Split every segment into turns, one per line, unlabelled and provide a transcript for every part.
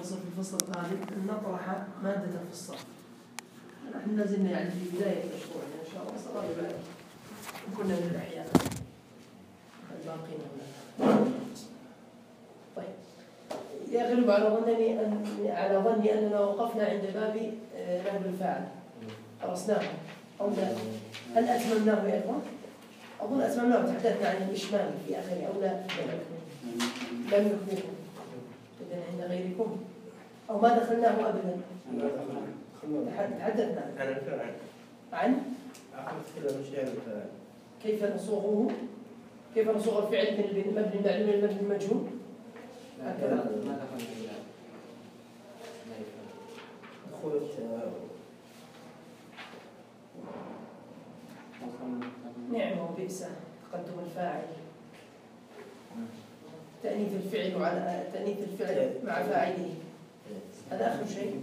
نحصل في الفصل الثالث أن نطرح مادة في الصف. نحن لازلنا يعني في بداية المشروع إن شاء الله، بس غالبا كنا من الأحيان الباقين هنا. طيب، يغلب على ظني أننا وقفنا عند باب نهب الفاعل. درسناه أو لا؟ هل أتممناه يا إخوان؟ أظن أتممناه، تحدثنا عن الإشمام في آخره أو لا؟ لم يكملكم إذن عند غيركم أو ما دخلناه أبدا؟ تحدثنا
عن الفاعل،
عن كيف نصوغه، كيف نصوغ الفعل من المبني المعلوم للمبني المجهول. هكذا
ما دخلنا إلى
دخول
نعم وبئس تقدم الفاعل، تأنيث الفعل وعلى تأنيث الفعل مع فاعله، هذا آخر شيء.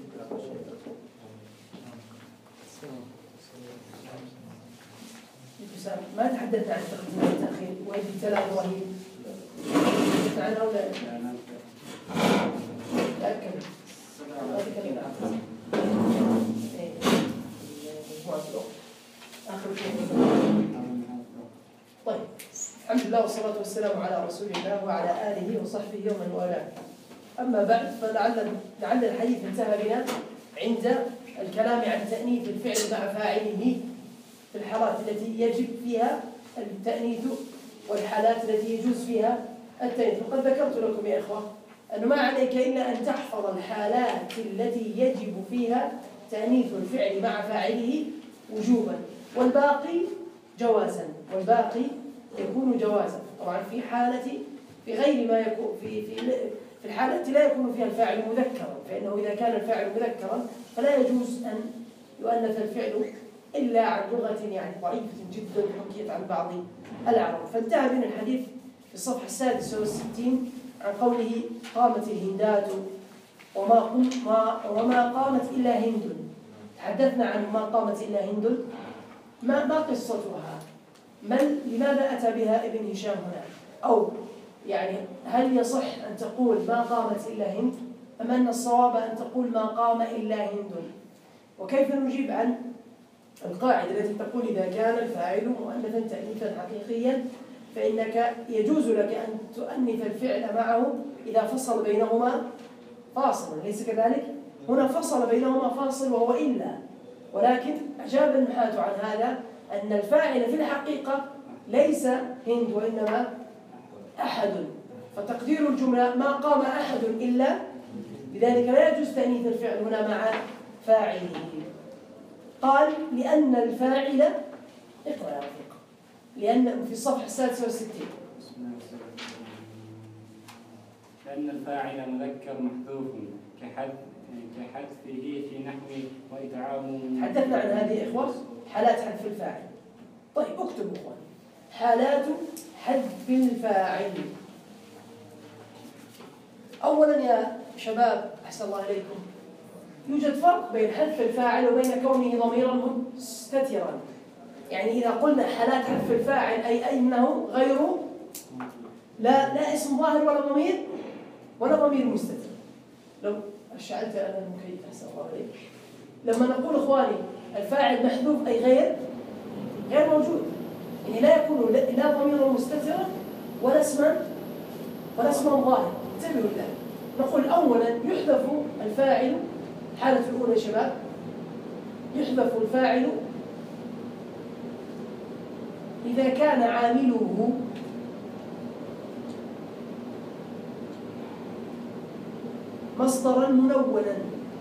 ما تحدثنا عن التقديم والتأخير والابتلاء الرهيب، تحدثنا عنه ولا تأكد؟ آخر شيء. طيب، الحمد لله والصلاة والسلام على رسول الله وعلى آله وصحبه ومن والاه. أما بعد، فلعل الحديث انتهى بنا عند الكلام عن تأنيث الفعل مع فاعله في الحالات التي يجب فيها التأنيث والحالات التي يجوز فيها التأنيث. وقد ذكرت لكم يا إخوة أنه ما عليك إلا أن تحفظ الحالات التي يجب فيها تأنيث الفعل مع فاعله وجوبا، والباقي جوازا، والباقي يكون جوازا. طبعا في غير ما يكون في الحالة التي لا يكون فيها الفاعل مذكرا، فإنه إذا كان الفاعل مذكرا فلا يجوز أن يؤنث الفعل إلا عن لغة يعني ضعيفة جدا حكيت عن بعض العرب. فانتهى بنا الحديث في الصفحة 66 عن قوله قامت الهندات وما قامت إلا هند. تحدثنا عن ما قامت إلا هند، ما قصتها؟ لماذا أتى بها ابن هشام هنا؟ أو يعني هل يصح أن تقول ما قامت إلا هند، أم أن الصواب أن تقول ما قام إلا هند؟ وكيف نجيب عن القاعدة التي تقول إذا كان الفاعل مؤنثا تأنيثا حقيقيا فإنك يجوز لك أن تؤنث الفعل معه إذا فصل بينهما فاصل، ليس كذلك؟ هنا فصل بينهما فاصل وهو إلا، ولكن أجاب النحاة عن هذا أن الفاعل في الحقيقة ليس هند وإنما أحد، فتقدير الجملة ما قام أحد إلا، لذلك لا يجوز تأنيث الفعل هنا مع فاعله. قال لأن الفاعل، اقرأ يا رفيق، لأن في الصفحة 66
لأن الفاعل مذكر محذوف كحذفه في نحو وإدعام.
حدثنا عن هذه يا إخوة حالات حذف الفاعل. طيب اكتبوا إخوان حالات حذف الفاعل. أولا يا شباب أحسن الله عليكم، يوجد فرق بين حذف الفاعل وبين كونه ضميرا مستترا. يعني إذا قلنا حالات حذف الفاعل أي أنه غير لا اسم ظاهر ولا ضمير مستتر. لو أشعلت أنا المكيف أحسن الله عليك، لما نقول إخواني الفاعل محذوف أي غير موجود، يعني لا يكون لا ضمير مستترا ولا اسما ظاهر. انتبهوا لله، نقول أولا يحذف الفاعل. الحالة الأولى يا شباب يحذف الفاعل إذا كان عامله مصدرا منونا.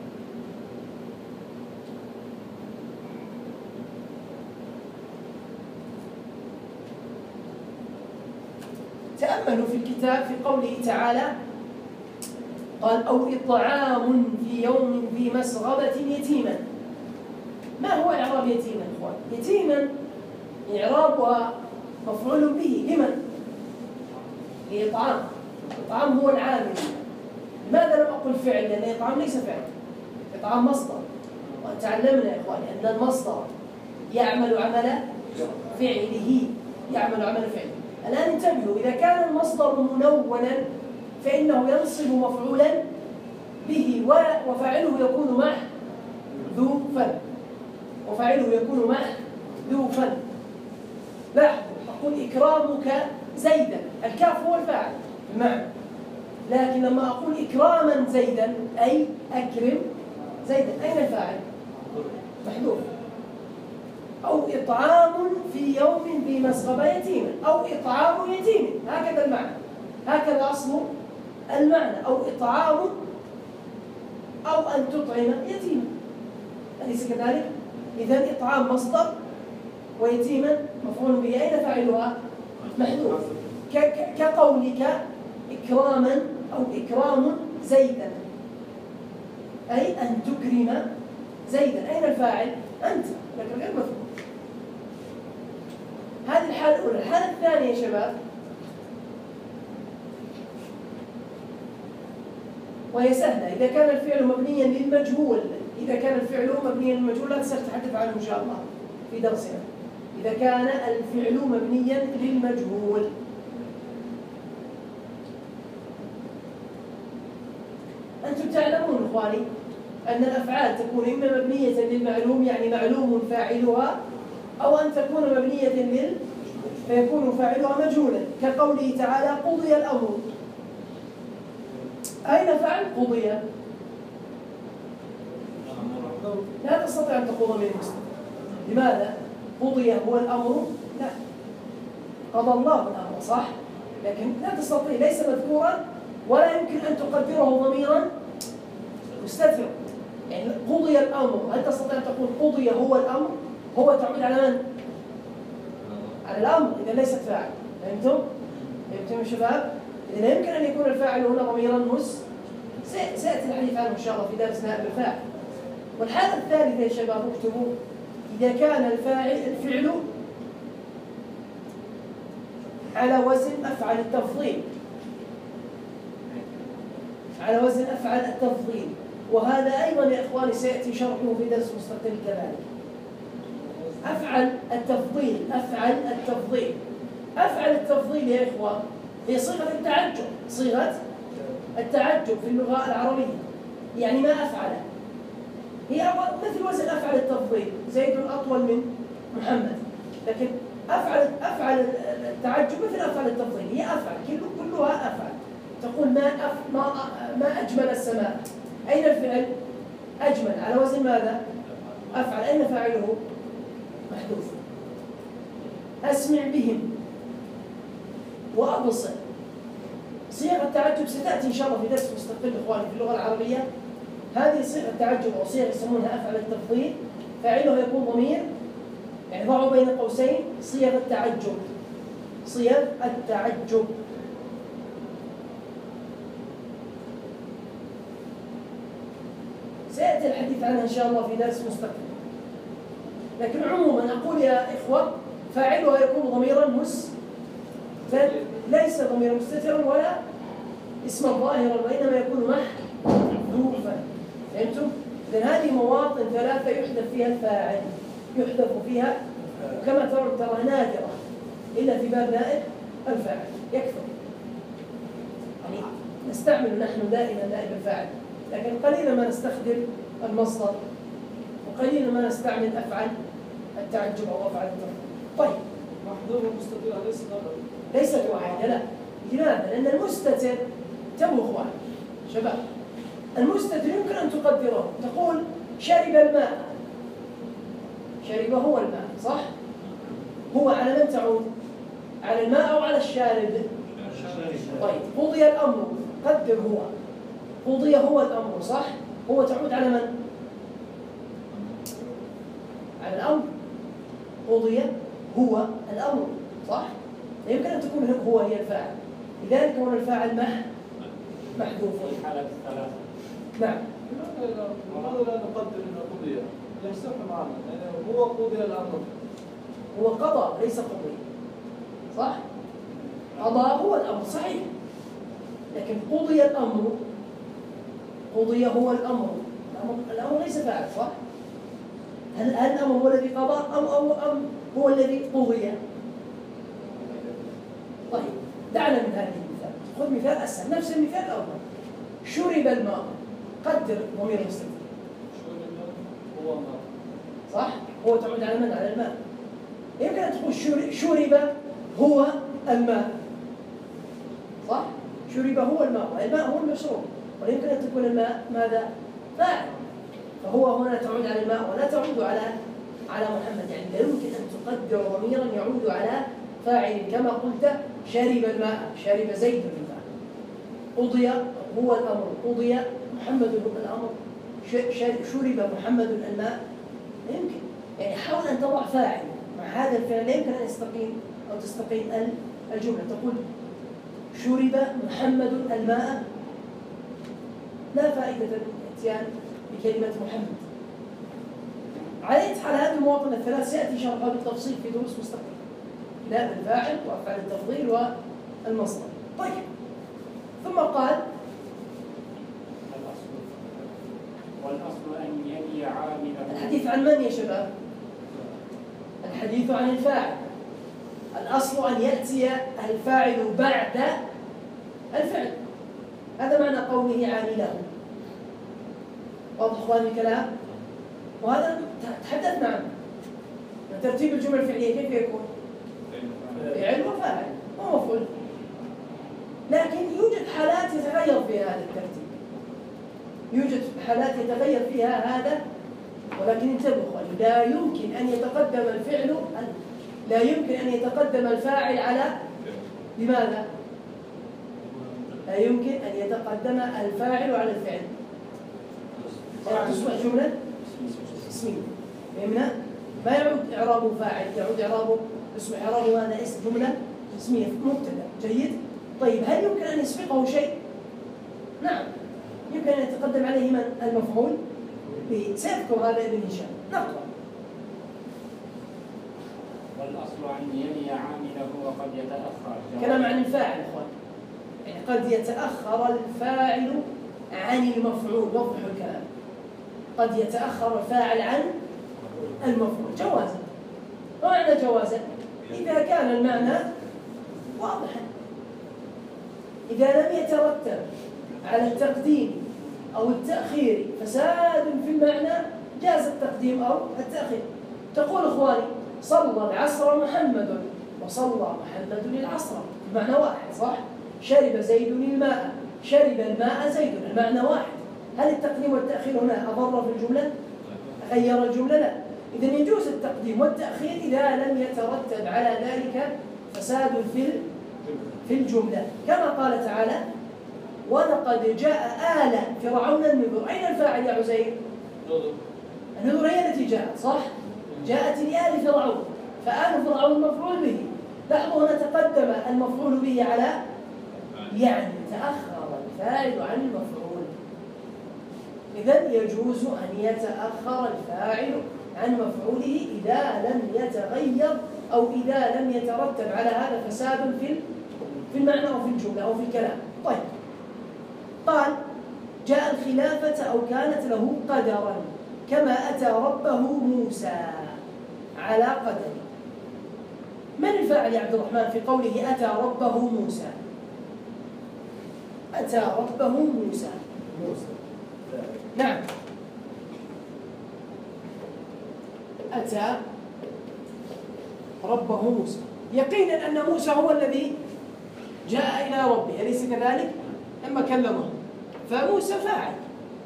تأملوا في الكتاب في قوله تعالى قال أو إطعام في يوم ذي مسغبة يتيما. ما هو إعراب يتيما إخوان؟ يتيما إعرابها مفعول به لمن؟ لإطعام. إطعام هو العامل. لماذا لم أقل فعل؟ لأن إطعام ليس فعل، إطعام مصدر، وتعلمنا يا إخواني أن المصدر يعمل عمل فعله. الآن انتبهوا، إذا كان المصدر منونا فإنه ينصب مفعولا به وفاعله يكون محذوفا، وفاعله يكون محذوفا. لاحظوا أقول إكرامك زيدا، الكاف هو الفاعل بمعنى، لكن لما أقول إكراما زيدا أي أكرم زيدا، أين الفاعل؟ محذوف. أو إطعام في يوم ذي مسغبة يتيما، أو إطعام يتيم، هكذا المعنى، هكذا أصل المعنى، أو إطعام أو أن تطعم يتيما، أليس كذلك؟ إذن إطعام مصدر ويتيما مفعول به، أين فاعلها؟ محذوف. كقولك إكراما أو إكرام زيدا، أي أن تكرم زيدا، أين الفاعل؟ أنت، لكن غير مفعول. هذه الحالة الأولى. الحالة الثانية يا شباب وهي سهلة، إذا كان الفعل مبنيا للمجهول، إذا كان الفعل مبنيا للمجهول لا سنتحدث عنه إن شاء الله في درسنا. إذا كان الفعل مبنيا للمجهول، أنتم تعلمون إخواني أن الأفعال تكون إما مبنية للمعلوم يعني معلوم فاعلها، أو أن تكون مبنية فيكون فاعلها مجهولا، كقوله تعالى قضي الأمر. أين فعل قضي؟ لا تستطيع أن تقول ضمير مستتر. لماذا؟ قضي هو الأمر؟ لا، قضى الله الأمر صح، لكن لا تستطيع، ليس مذكورا ولا يمكن أن تقدره ضميرا مستتر. يعني قضي الأمر، هل تستطيع أن تقول قضي هو الأمر؟ هو تعود على من؟ على الأمر، إذا ليست فاعل. فهمتم؟ فهمتم يا شباب؟ إذا لا يمكن أن يكون الفاعل هنا ضميرا سيأتي الحديث عنه إن شاء الله في درس نائب الفاعل. والحالة الثالثة يا شباب اكتبوا، إذا كان الفعل على وزن أفعل التفضيل، على وزن أفعل التفضيل، وهذا أيضا يا إخواني سيأتي شرحه في درس مستقل كذلك. أفعل التفضيل، أفعل التفضيل، أفعل التفضيل يا إخوان هي صيغة التعجب، صيغة التعجب في اللغة العربية، يعني ما أفعل، هي مثل وزن أفعل التفضيل، زيد أطول من محمد، لكن أفعل التعجب مثل أفعل التفضيل، هي أفعل، كلها أفعل. تقول ما أجمل السماء، أين الفعل؟ أجمل، على وزن ماذا؟ أفعل، أين فاعله؟ محذوف. أسمع بهم وأبصر، صيغة التعجب ستأتي إن شاء الله في درس مستقل إخواني في اللغة العربية. هذه صيغة التعجب أو صيغة يسمونها أفعل التفضيل، فاعله يكون ضمير، يعني ضعوا بين قوسين صيغ التعجب، صيغ التعجب. سيأتي الحديث عنها إن شاء الله في درس مستقل، لكن عموما أقول يا إخوة فاعلها يكون ضميرا ليس ضميرا مستترا ولا اسما ظاهرا، وإنما يكون محذوفا. فهمتم؟ إذن هذه مواطن ثلاثة يحذف فيها الفاعل، يحذف فيها، كما ترى نادرة إلا في باب نائب الفاعل، يكثر. يعني نستعمل نحن دائما نائب الفاعل، لكن قليلا ما نستخدم المصدر، وقليلا ما نستعمل أفعل التعجب أو أفعل التفضيل. طيب،
محذوف ومستتر
ليست واحدة، لا. لماذا؟ لأن المستتر تملك واحد شباب، المستتر يمكن أن تقدره، تقول شرب الماء، شرب هو الماء صح؟ هو على من تعود؟ على الماء أو على الشارب؟ طيب، قضي الأمر، قدر هو، قضي هو الأمر صح؟ هو تعود على من؟ على الأمر، قضي هو الأمر صح؟ لا يمكن أن تكون هو هي الفاعل، لذلك هو الفاعل محذوف.
الحالة الثلاثة.
نعم.
لماذا لا نقدر أنه قضي؟ يصح معنا، يعني هو قضي الأمر.
هو قضى ليس قضي صح؟ قضى هو الأمر صحيح، لكن قضي الأمر، قضي هو الأمر، الأمر ليس فاعل صح؟ هل الأمر هو الذي قضى أم هو الذي قضي؟ طيب، دعنا من هذه المثال، خذ مثال أسهل، نفس المثال الأول، شرب الماء، قدر ضمير مستتر.
شرب هو ماء.
صح؟ هو تعود على من؟ على الماء. يمكن أن تقول شرب هو الماء. صح؟ شرب هو الماء، والماء هو المشروب، ويمكن أن تكون الماء ماذا؟ فاعل. فهو هنا تعود على الماء ولا تعود على محمد، يعني لا يمكن أن تقدر ضميرا يعود على فاعل، كما قلت شرب الماء، شرب زيد الماء، قضي هو الأمر، قضي محمد هو الأمر، شرب محمد الماء. لا يمكن، يعني حاول أن تضع فاعل مع هذا الفعل، لا يمكن أن يستقيم أو تستقيم الجملة. تقول شرب محمد الماء، لا فائدة الاتيان بكلمة محمد. على أي حال هذه المواطنة الثلاث سيأتي شرحها بالتفصيل في دروس مستقبلية، لا الفاعل وأفعال التفضيل والمصدر. طيب، ثم قال
والأصل أن يلي عامله.
الحديث عن من يا شباب؟ الحديث عن الفاعل. الأصل أن يأتي الفاعل بعد الفعل، هذا معنى قوله عامله. واضح اخواني الكلام؟ وهذا تحدثنا عنه. ترتيب الجمل الفعلية كيف يكون؟ فعل وفاعل ومفعول. لكن يوجد حالات يتغير فيها هذا الترتيب، يوجد حالات يتغير فيها هذا، ولكن انتبهوا اخواني، لا يمكن ان يتقدم الفعل، لا يمكن ان يتقدم الفاعل على، لماذا؟ لا يمكن ان يتقدم الفاعل على الفعل. تصبح جملة اسمية، فهمنا؟ ما يعود إعرابه فاعل، يعود إعرابه اسم، إعرابه هذا اسم جملة اسمية مبتدأ. جيد؟ طيب، هل يمكن أن يسبقه شيء؟ نعم، يمكن أن يتقدم عليه من؟ المفعول به. سيذكر هذا ابن هشام. نقرأ.
والأصل أن يلي عامله وقد يتأخر.
كلام عن الفاعل اخوان، يعني قد يتأخر الفاعل عن المفعول. وضحوا الكلام. قد يتأخر الفاعل عن المفعول جوازا. ما معنى جوازا؟ إذا كان المعنى واضحا، إذا لم يترتب على التقديم أو التأخير فساد في المعنى جاز التقديم أو التأخير. تقول إخواني صلى العصر محمد وصلى محمد العصر، المعنى واحد صح؟ شرب زيد الماء، شرب الماء زيد، المعنى واحد. هل التقديم والتأخير هنا أضر في الجملة؟ غير الجملة؟ لا. إذن يجوز التقديم والتأخير إذا لم يترتب على ذلك فساد في الجملة، كما قال تعالى ولقد جاء آل فرعون النذر. أين الفاعل يا عزير؟ النذر هي التي جاءت صح؟ جاءت لآل فرعون، فآل فرعون مفعول به. لاحظوا هنا تقدم المفعول به على، يعني تأخر الفاعل عن المفعول. إذن يجوز أن يتأخر الفاعل عن مفعوله إذا لم يتغير أو إذا لم يترتب على هذا فساد في المعنى أو في الجملة أو في الكلام. طيب، قال جاء الخلافة أو كانت له قدرا كما أتى ربه موسى على قدر. من الفاعل يا عبد الرحمن في قوله أتى ربه موسى؟ أتى ربه موسى. نعم، أتى ربه موسى، يقينا أن موسى هو الذي جاء إلى ربه، أليس كذلك؟ لما كلمه، فموسى فاعل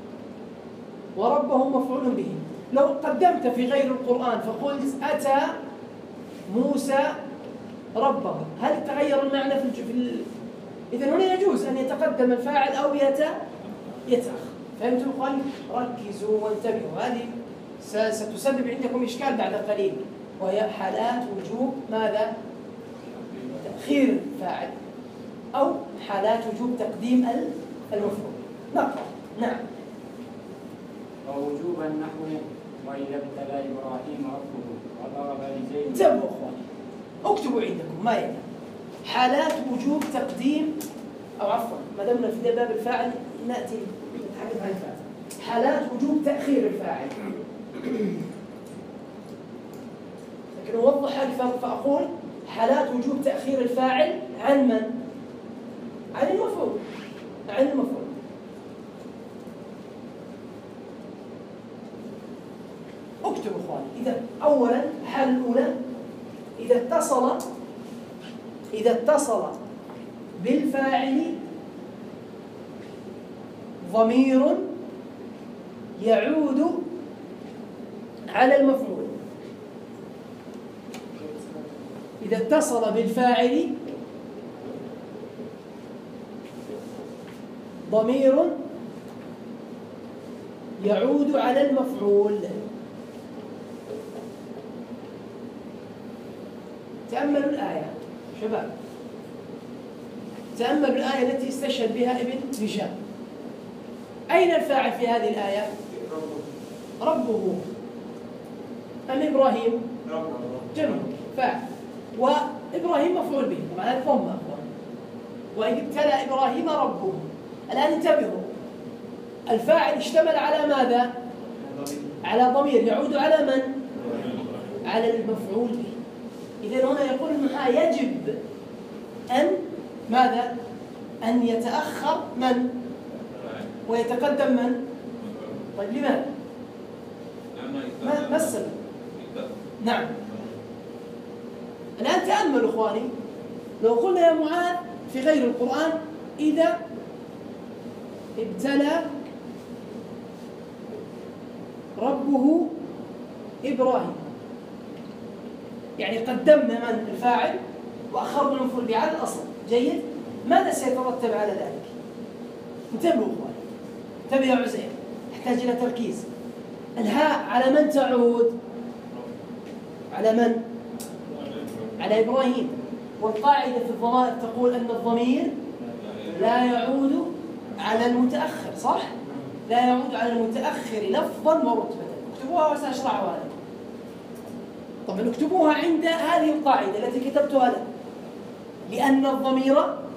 وربه مفعول به. لو قدمت في غير القرآن فقلت أتى موسى ربه، هل تغير المعنى إذن هنا يجوز أن يتقدم الفاعل أو يتأخر. فهمتم اخواني؟ ركزوا وانتبهوا، هذه ستسبب عندكم إشكال بعد قليل، وهي حالات وجوب ماذا؟ تأخير الفاعل أو حالات وجوب تقديم المفعول. نقرأ. نعم.
ووجوب النحو وإذا ابتلى إبراهيم ربه وضرب لزيد.
انتبهوا اخواني، اكتبوا عندكم ما يلي حالات وجوب تقديم، أو عفوا ما دمنا في باب الفاعل نأتي نتحدث عن الفاعل. حالات وجوب تأخير الفاعل، لكن أوضح أكثر فأقول حالات وجوب تأخير الفاعل عن من؟ عن المفعول. عن المفعول. اكتب اخواني. إذا أولا الحالة الأولى إذا اتصل بالفاعل ضمير يعود على المفعول. إذا اتصل بالفاعل ضمير يعود على المفعول. تأملوا الآية شباب، تأملوا الآية التي استشهد بها ابن هشام. أين الفاعل في هذه الآية؟ ربه أم إبراهيم؟ جميل، فاعل، وإبراهيم مفعول به، طبعا هذا ضمة. وإذ ابتلى إبراهيم ربه. الآن انتبهوا، الفاعل اشتمل على ماذا؟ على ضمير يعود على من؟ على المفعول به. إذن هنا يقول المحا يجب أن ماذا؟ أن يتأخر من؟ ويتقدم من؟ طيب لماذا؟ ما السبب؟ نعم. الآن تأملوا إخواني، لو قلنا يا معاذ في غير القرآن إذا ابتلى ربه إبراهيم، يعني قدمنا من الفاعل وأخرنا المفعول به على الأصل. جيد؟ ماذا سيترتب على ذلك؟ انتبهوا إخواني، انتبه يا عزير، يحتاج إلى تركيز. الهاء على من تعود؟ على من؟ على إبراهيم. والقاعدة في الضمائر تقول أن الضمير لا يعود على المتأخر، صح؟ لا يعود على المتأخر لفظا ورتبة. اكتبوها وسأشرحها لكم. طبعا اكتبوها عند هذه القاعدة التي كتبتها لكم، لأن الضمير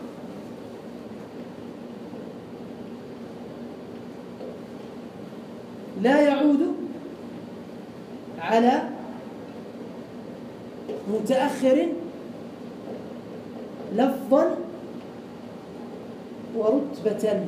لا يعود على متأخر لفظا ورتبة.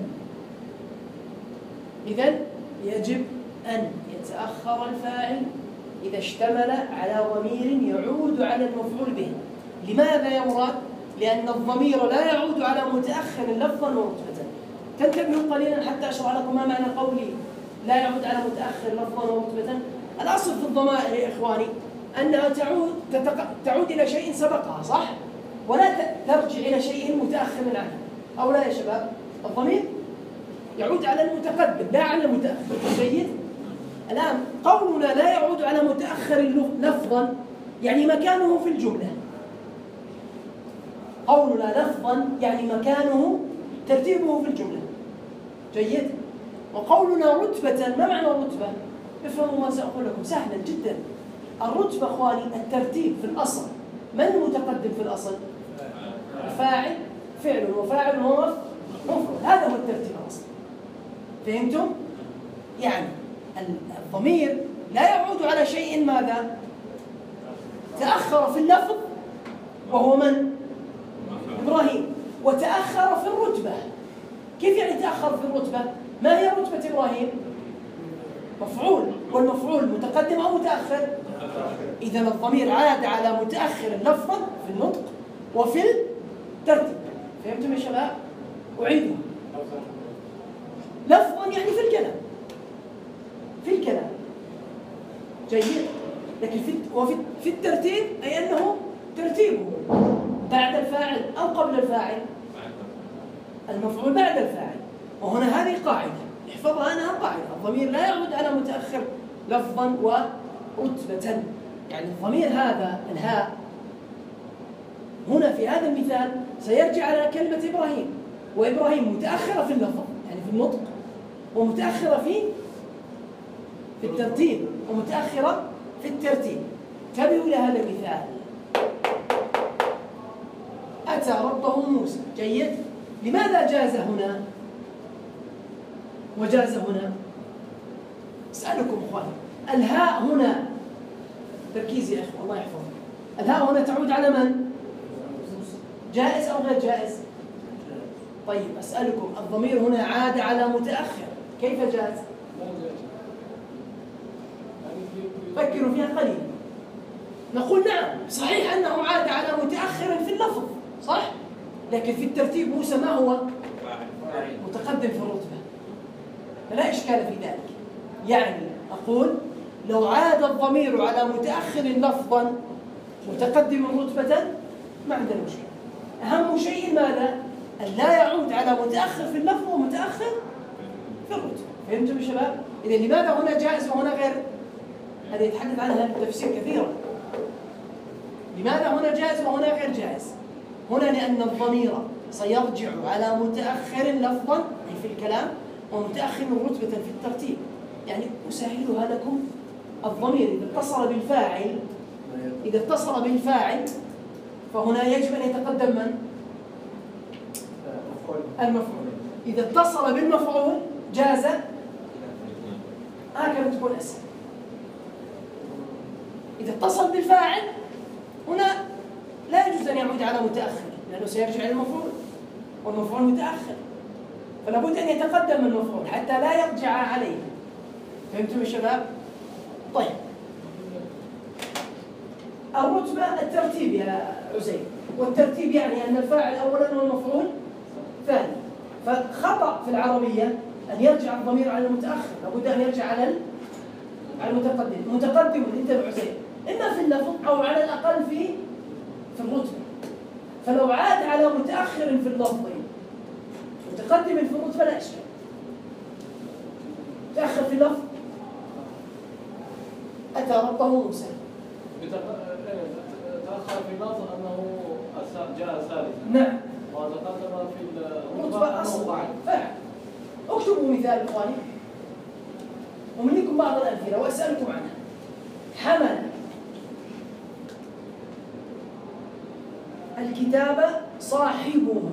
إذن يجب أن يتأخر الفاعل إذا اشتمل على ضمير يعود على المفعول به. لماذا يا مراد؟ لأن الضمير لا يعود على متأخر لفظا ورتبة. تنتبهوا قليلا حتى أشرح لكم ما معنى قولي لا يعود على متأخر لفظا ورتبة. الأصل في الضمائر يا إخواني أنها تعود إلى شيء سبقها، صح؟ ولا ترجع إلى شيء متأخر عنه، أو لا يا شباب؟ الضمير يعود على المتقدم لا على المتأخر. جيد؟ الآن قولنا لا يعود على متأخر لفظا يعني مكانه في الجملة. قولنا لفظا يعني مكانه ترتيبه في الجملة. جيد؟ وقولنا رتبة، ما معنى الرتبة؟ افهموا ما سأقول لكم سهلا جدا. الرتبة اخواني الترتيب في الأصل. من المتقدم في الأصل؟ الفاعل، فعل وفاعل هو مفعول، هذا هو الترتيب الأصلي. فهمتم؟ يعني الضمير لا يعود على شيء ماذا؟ تأخر في اللفظ وهو من؟ إبراهيم. وتأخر في الرتبة. كيف يعني تأخر في الرتبة؟ ما هي رتبة إبراهيم؟ مفعول، والمفعول متقدم أو متأخر؟ إذا الضمير عاد على متأخر لفظا في النطق وفي الترتيب. فهمتم يا شباب؟ أعيدها. لفظا يعني في الكلام، في الكلام. جيد؟ لكن في الترتيب أي أنه ترتيبه بعد الفاعل أو قبل الفاعل؟ المفعول بعد الفاعل. وهنا هذه قاعدة احفظها أنها قاعدة. الضمير لا يعود على متأخر لفظا ورتبة. يعني الضمير هذا الهاء هنا في هذا المثال سيرجع على كلمة إبراهيم، وإبراهيم متأخرة في اللفظ يعني في النطق، ومتأخرة في الترتيب، ومتأخرة في الترتيب. انتبهوا لهذا المثال. أتى ربه موسى. جيد؟ لماذا جاز هنا وجاز هنا؟ أسألكم إخواني، الهاء هنا تركيز يا إخوة الله يحفظكم. الهاء هنا تعود على من؟ جائز أو غير جائز؟ طيب أسألكم، الضمير هنا عاد على متأخر، كيف جاز؟ فكروا فيها قليلا. نقول نعم صحيح أنه عاد على متأخر في اللفظ صح؟ لكن في الترتيب موسى ما هو؟ متقدم في الرتبة، فلا إشكال في ذلك. يعني أقول لو عاد الضمير على متأخر لفظا متقدم رتبة ما عندنا مشكلة. أهم شيء ماذا؟ أن لا يعود على متأخر في اللفظ ومتأخر في الرتبة. فهمتم يا شباب؟ إذا لماذا هنا جائز وهنا غير؟ هذا يتحدث عنها التفسير كثيرا. لماذا هنا جائز وهنا غير جائز؟ هنا لأن الضمير سيرجع على متأخر لفظا أي في الكلام ومتأخر رتبة في الترتيب. يعني أسهلها لكم، الضمير إذا اتصل بالفاعل فهنا يجب أن يتقدم من؟ المفعول. إذا اتصل بالمفعول جاز هكذا تكون أسهل. إذا اتصل بالفاعل هنا لا يجوز أن يعود على متأخر لأنه سيرجع إلى المفعول والمفعول متأخر، فلا بد أن يتقدم المفعول حتى لا يرجع عليه. فهمتم يا شباب؟ طيب الرتبة الترتيب يا عزيز، والترتيب يعني أن الفاعل أولا والمفعول ثاني. فخطأ في العربية أن يرجع الضمير على المتأخر، لابد أن يرجع على المتقدم. متقدم انتبه عزيز إما في اللفظ أو على الأقل في الرتبة. فلو عاد على متأخر في اللفظ متقدم في الرتبة لا إشكال. متأخر في اللفظ أتى ربه موسى،
تأخر في اللفظ أنه جاء ثالثا.
نعم.
وتقدم في
الرتبة أصلا فعل. اكتبوا مثال إخواني ومنكم بعض الأمثلة وأسألكم عنها. حمل الكتاب صاحبه.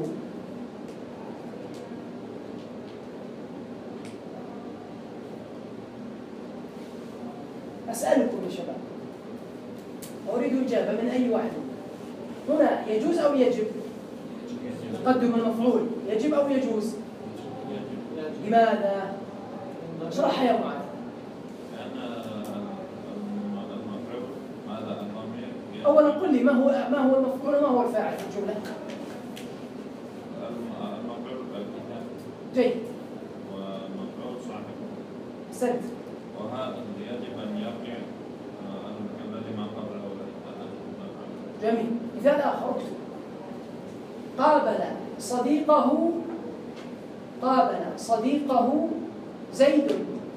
أسألكم يا شباب، أريد إجابة من أي واحد. هنا يجوز أو يجب تقدم المفعول؟ يجب أو يجوز؟ لماذا؟ اشرحها يا معاذ. أولا قل لي ما هو المفعول وما هو الفاعل في الجملة؟
المفعول الكتاب.
جيد.
والمفعول صاحبه.
أحسنت.
وهذا يجب أن يرجع الذي ما قبل الأول.
جميل. مثال آخر اكتب. قابل صديقه زيد.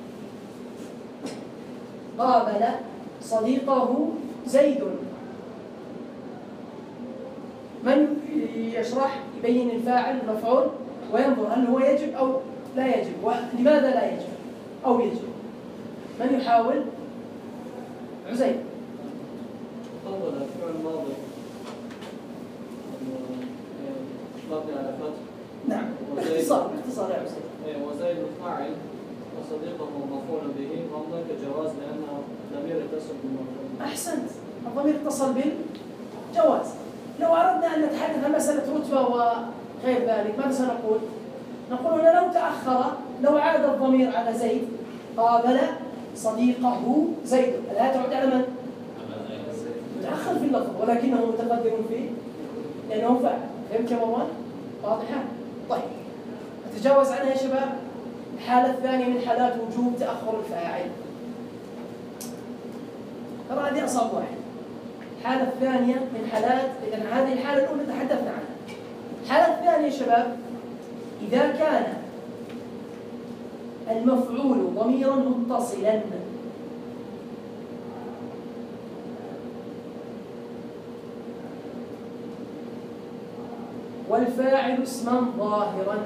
قابل صديقه زيد. من يشرح يبين الفاعل المفعول وينظر هل هو يجب أو لا يجب ولماذا لا يجب أو يجب؟ من يحاول؟ عزيز.
قابل فعل ماضي مبني على فتح.
نعم باختصار يا عزيز.
وزيد فاعل وصديقه مفعول به، وهناك جواز لأنه ضمير يتصل بالمفعول.
أحسنت، الضمير اتصل بالجواز. لو أردنا أن نتحدث عن مسألة رتبة وغير ذلك ماذا سنقول؟ نقول هنا لو تأخر، لو عاد الضمير على زيد قابل صديقه زيد، لا تعود على من؟ متأخر في اللفظ ولكنه متقدم فيه لأنه فاعل. فهمت يا مروان؟ واضحة؟ طيب نتجاوز عنها يا شباب. الحالة الثانية من حالات وجوب تأخر الفاعل، ترى هذه أصعب واحد. الحالة الثانية من حالات، إذن هذه الحالة الأولى تحدثنا عنها. الحالة الثانية يا شباب إذا كان المفعول ضميرا متصلا والفاعل اسما ظاهرا.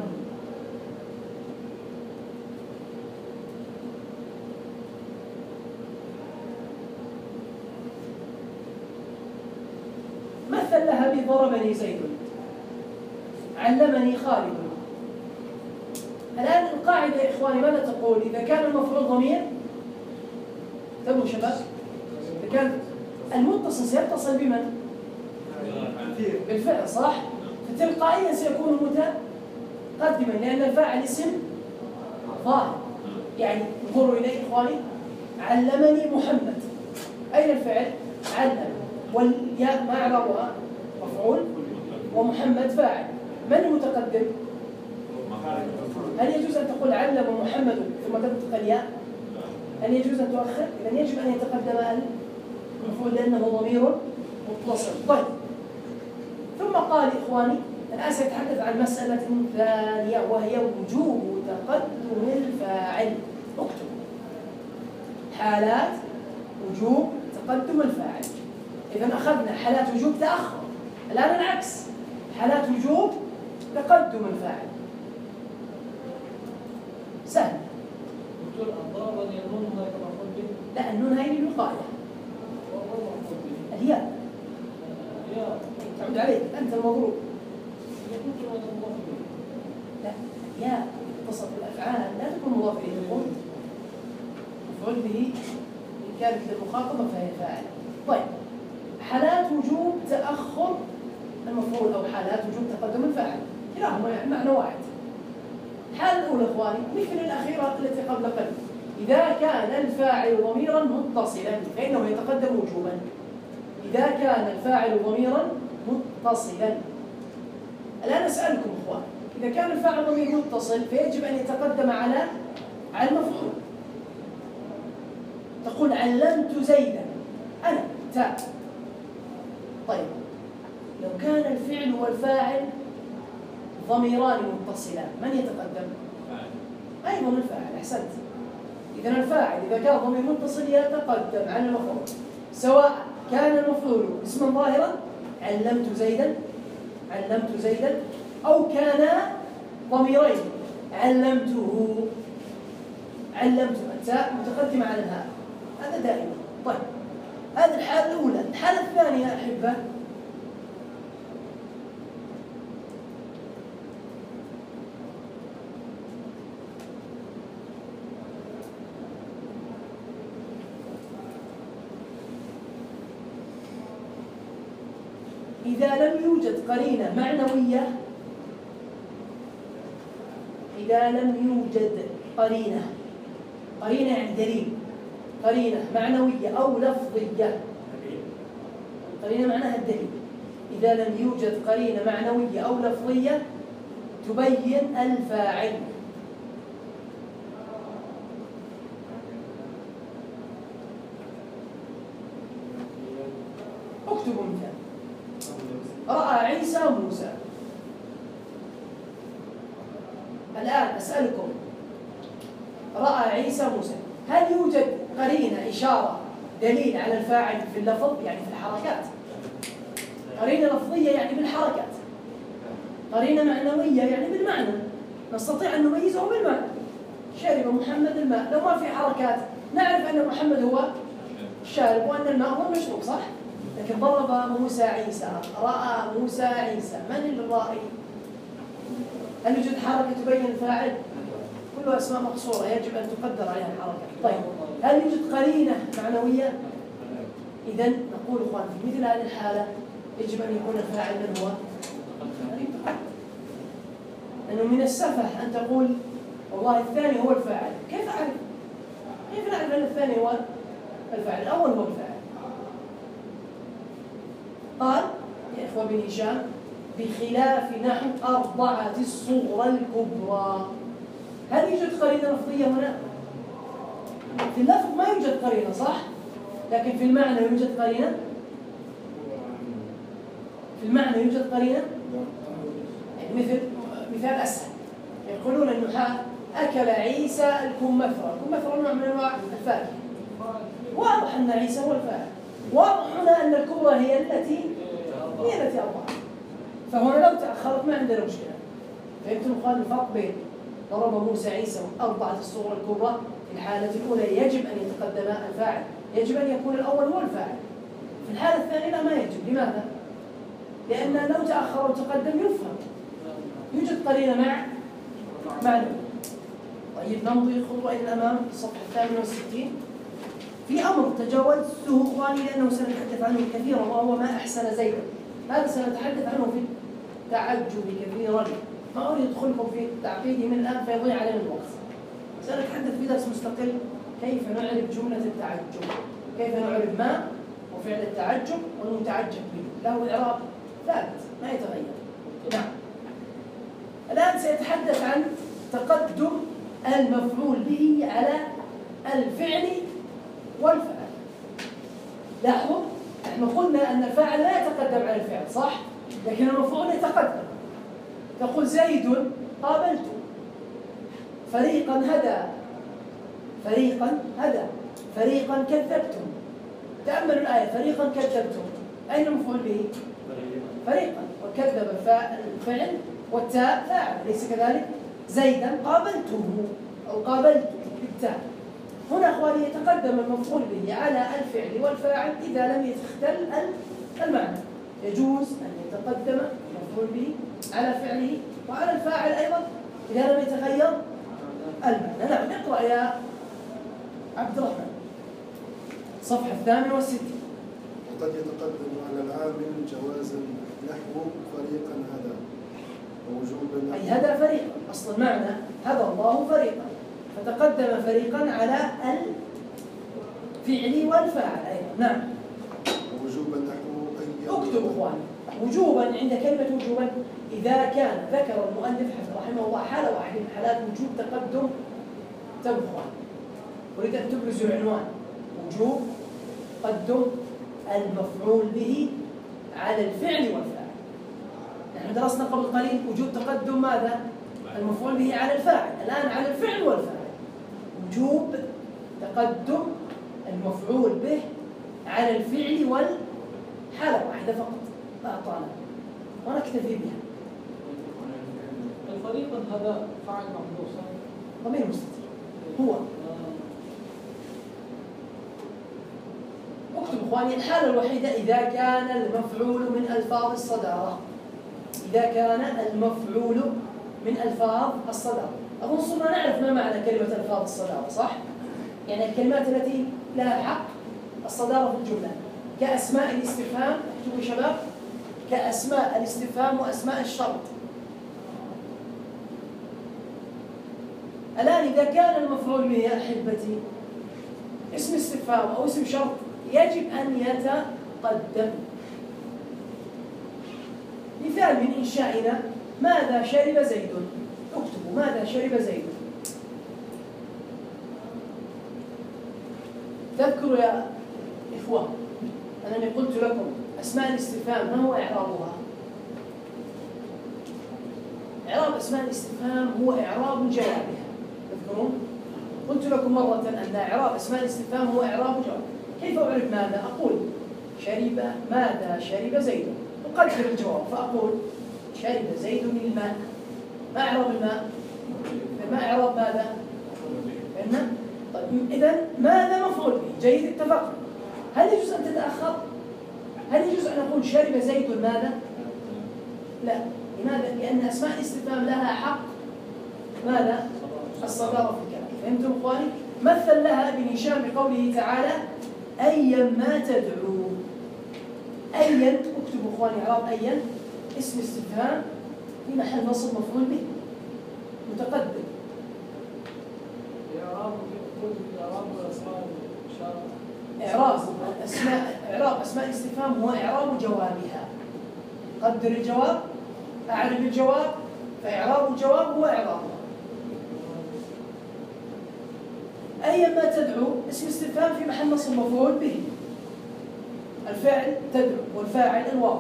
مثل لها بضربني زيد، علمني خالد. الآن القاعدة يا إخواني ماذا تقول؟ إذا كان المفعول ضمير، انتبهوا شباب، إذا كان المتصل سيتصل بمن؟ بالفعل صح؟ فتلقائيا سيكون متقدما لأن الفاعل اسم ظاهر. يعني انظروا إليه إخواني، علمني محمد. أين الفعل؟ علم، والياء ما إعرابها؟ مفعول، ومحمد فاعل. من المتقدم؟ هل يجوز أن تقول علم محمد ثم تنطق الياء؟ هل يجوز أن تؤخر؟ إذن يجب أن يتقدم المفعول لأنه ضمير متصل. طيب، ثم قال إخواني الآن سيتحدث عن مسألة ثانية وهي وجوب تقدم الفاعل. اكتب حالات وجوب تقدم الفاعل. إذن أخذنا حالات وجوب تأخر، الآن العكس، حالات وجوب تقدم الفاعل. سهل.
دكتور ضربني النون هاي مفعول به؟
لا، النون هاي للوقاية.
مفعول به.
الياء
يا
تعود عليك، أنت المضروب.
دكتور هذا مضاف به.
لا، الياء اتصل بالأفعال لا تكون مضاف إليه، تكون مفعول به إن كانت للمخاطبة فهي فاعل. طيب، حالات وجوب تأخر المفعول أو حالات وجوب تقدم الفاعل، كلاهما يعني معنى واحد. الحالة الأولى إخواني مثل الأخيرة التي قبل قليل، إذا كان الفاعل ضميرا متصلا فإنه يتقدم وجوبا. إذا كان الفاعل ضميرا متصلا. الآن أسألكم إخوان، إذا كان الفاعل ضمير متصل فيجب أن يتقدم على المفعول. تقول علمت زيدا، أنا تاء. طيب، لو كان الفعل والفاعل ضميران متصلان من يتقدم؟ أيضا الفاعل. أحسنت. إذن الفاعل إذا كان ضمير متصل يتقدم عن المفعول، سواء كان المفعول اسما ظاهرا علمت زيدا، أو كان ضميرين علمته، التاء متقدمة على الهاء، هذا دائما. طيب، هذه الحالة الأولى. الحالة الثانية يا أحبة، إذا لم يوجد قرينة معنوية، قرينة يعني دليل، قرينة معنوية أو لفظية. قرينة معناها الدليل. إذا لم يوجد قرينة معنوية أو لفظية تبين الفاعل. اكتبوا مثال. رأى عيسى موسى. الآن أسألكم، رأى عيسى موسى، هل يوجد قرينة إشارة دليل على الفاعل في اللفظ يعني في الحركات؟ قرينة لفظية يعني بالحركات، قرينة معنوية يعني بالمعنى، نستطيع أن نميزه بالمعنى. شرب محمد الماء، لو ما في حركات نعرف أن محمد هو الشارب وأن الماء هو المشروب، صح؟ لكن ضرب موسى عيسى، رأى موسى عيسى، من الرائي؟ هل يوجد حركة تبين الفاعل؟ كلها أسماء مقصورة يجب أن تقدر عليها الحركة. طيب، هل يوجد قرينة معنوية؟ إذن نقول إخوان في مثل هذه الحالة يجب أن يكون الفاعل من هو؟ لأنه من السفه أن تقول والله الثاني هو الفاعل. كيف أعرف؟ كيف نعرف أن الثاني هو الفاعل؟ الأول هو الفاعل. قال يا إخوة بن هشام بخلاف نحو أرضعة الصغرى الكبرى. هل يوجد قرينة لفظية هنا؟ في اللفظ ما يوجد قرينة، صح؟ لكن في المعنى يوجد قرينة؟ في المعنى يوجد قرينة؟ يعني مثال أسهل، يقولون النحاة أكل عيسى الكمثرى. الكمثرى نوع من أنواع الفاكهة، واضح أن عيسى هو الفاعل، واضح هنا أن الكبرى هي التي أرضعت، فهنا لو تأخرت ما عندنا مشكلة. فهمتم الفرق بين ضرب موسى عيسى وأرضعت الصغرى الكبرى؟ في الحالة الأولى يجب أن يتقدم الفاعل، يجب أن يكون الأول هو الفاعل. في الحالة الثانية لا، ما يجب. لماذا؟ لأن لو تأخر وتقدم يفهم، يوجد قرينة معنى. طيب، نمضي خطوة إلى الأمام في الصفحة 68. في أمر تجاوزته إخواني لأنه سنتحدث عنه كثيرا، وهو ما أحسن زيدا. هذا سنتحدث عنه في التعجب كثيرا، ما أريد أدخلكم في تعقيده من الآن فيضيع علينا الوقت. سنتحدث في درس مستقل كيف نعرف جملة التعجب، كيف نعرف ما وفعل التعجب والمتعجب به، له إعراب ثابت ما يتغير. نعم. الآن سيتحدث عن تقدم المفعول به على الفعل والفاعل. لاحظوا احنا قلنا أن الفاعل لا يتقدم على الفعل صح؟ لكن المفعول يتقدم. تقول زيد قابلت، فريقا هدى، فريقا هدى، فريقا كذبتم. تأملوا الآية، فريقا كذبتم، أين المفعول به؟ فريقا، وكذب الفعل والتاء فاعل، أليس كذلك؟ زيدا قابلته أو قابلت بالتاء. هنا أخواني يتقدم المفعول به على الفعل والفاعل إذا لم يختل المعنى. يجوز أن يتقدم المفعول به على فعله وعلى الفاعل أيضا إذا لم يتغير المعنى. نعم، اقرأ يا عبد الرحمن صفحة 68.
وقد يتقدم على العامل جوازا نحو فريقا هدى ووجوبا،
أي هدى فريقا، أصل المعنى هدى الله فريقا، فتقدم فريقا على الفعل والفاعل أيضا. نعم.
ووجوبا نحو
اكتب اخواني وجوبا، عند كلمة وجوبا إذا كان ذكر المؤلف رحمه الله حالة واحدة من حالات وجوب تقدم تبخر. أريد أن تبرزوا العنوان: وجوب تقدم المفعول به على الفعل والفاعل. نحن درسنا قبل قليل وجوب تقدم ماذا؟ المفعول به على الفاعل، الآن على الفعل والفاعل. وجوب تقدم المفعول به على الفعل والحالة واحدة فقط لا أطالع ونكتفي بها.
الفريق هذا فاعل محذوف صح؟
ضمير مستتر هو. اكتب اخواني الحالة الوحيدة إذا كان المفعول من ألفاظ الصدارة. إذا كان المفعول من ألفاظ الصدارة. أظن صرنا نعرف ما معنى كلمة ألفاظ الصدارة صح؟ يعني الكلمات التي لها حق الصدارة في الجملة، كأسماء الاستفهام. اكتبوا يا شباب، كأسماء الاستفهام وأسماء الشرط. الآن إذا كان المفعول به يا أحبتي اسم استفهام أو اسم شرط يجب أن يتقدم. مثال من إنشائنا: ماذا شرب زيد؟ اكتبوا ماذا شرب زيد. تذكروا يا إخوان أنني قلت لكم أسماء الاستفهام ما هو إعرابها؟ إعراب أسماء الاستفهام هو إعراب جوابها. تذكرون؟ قلت لكم مرة أن إعراب أسماء الاستفهام هو إعراب جواب. كيف أعرف ماذا؟ أقول شرب ماذا شرب زيد، أقدر الجواب فأقول شرب زيد الماء. ما إعراب الماء؟ ما إعراب ماذا؟ فهمنا؟ طيب إذا ماذا مفعول به؟ جيد، اتفقنا. هل يجوز أن تتأخر؟ هل يجوز أن أقول شرب زيد ماذا؟ لا. لماذا؟ لأن أسماء الاستفهام لها حق ماذا؟ الصدارة في الكلام. فهمتم إخواني؟ مثل لها ابن هشام بقوله تعالى: أيا ما تدعو. أيا، اكتبوا إخواني إعراب أيا اسم استفهام في محل نصب مفعول به متقدم. إعراب أسماء الاستفهام هو إعراب جوابها. قدر الجواب، أعرف الجواب، فإعراب الجواب هو إعرابها. أيا ما تدعو اسم استفهام في محل نصب مفعول به. الفعل تدعو والفاعل الواو.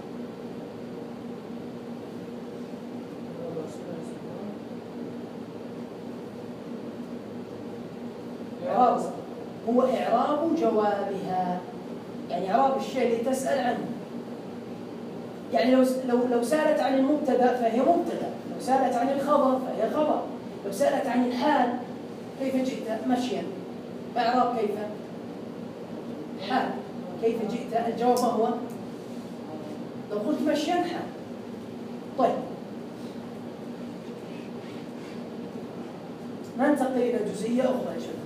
إعراب هو إعراب جوابها، يعني إعراب الشيء اللي تسأل عنه. يعني لو سألت عن المبتدأ فهي مبتدأ، لو سألت عن الخبر فهي خبر، لو سألت عن الحال كيف جئت مشيا، إعراب كيف؟ حال. كيف جئت؟ الجواب ما هو؟ لو قلت مشيا حال. طيب ننتقل إلى جزئية أخرى يا شباب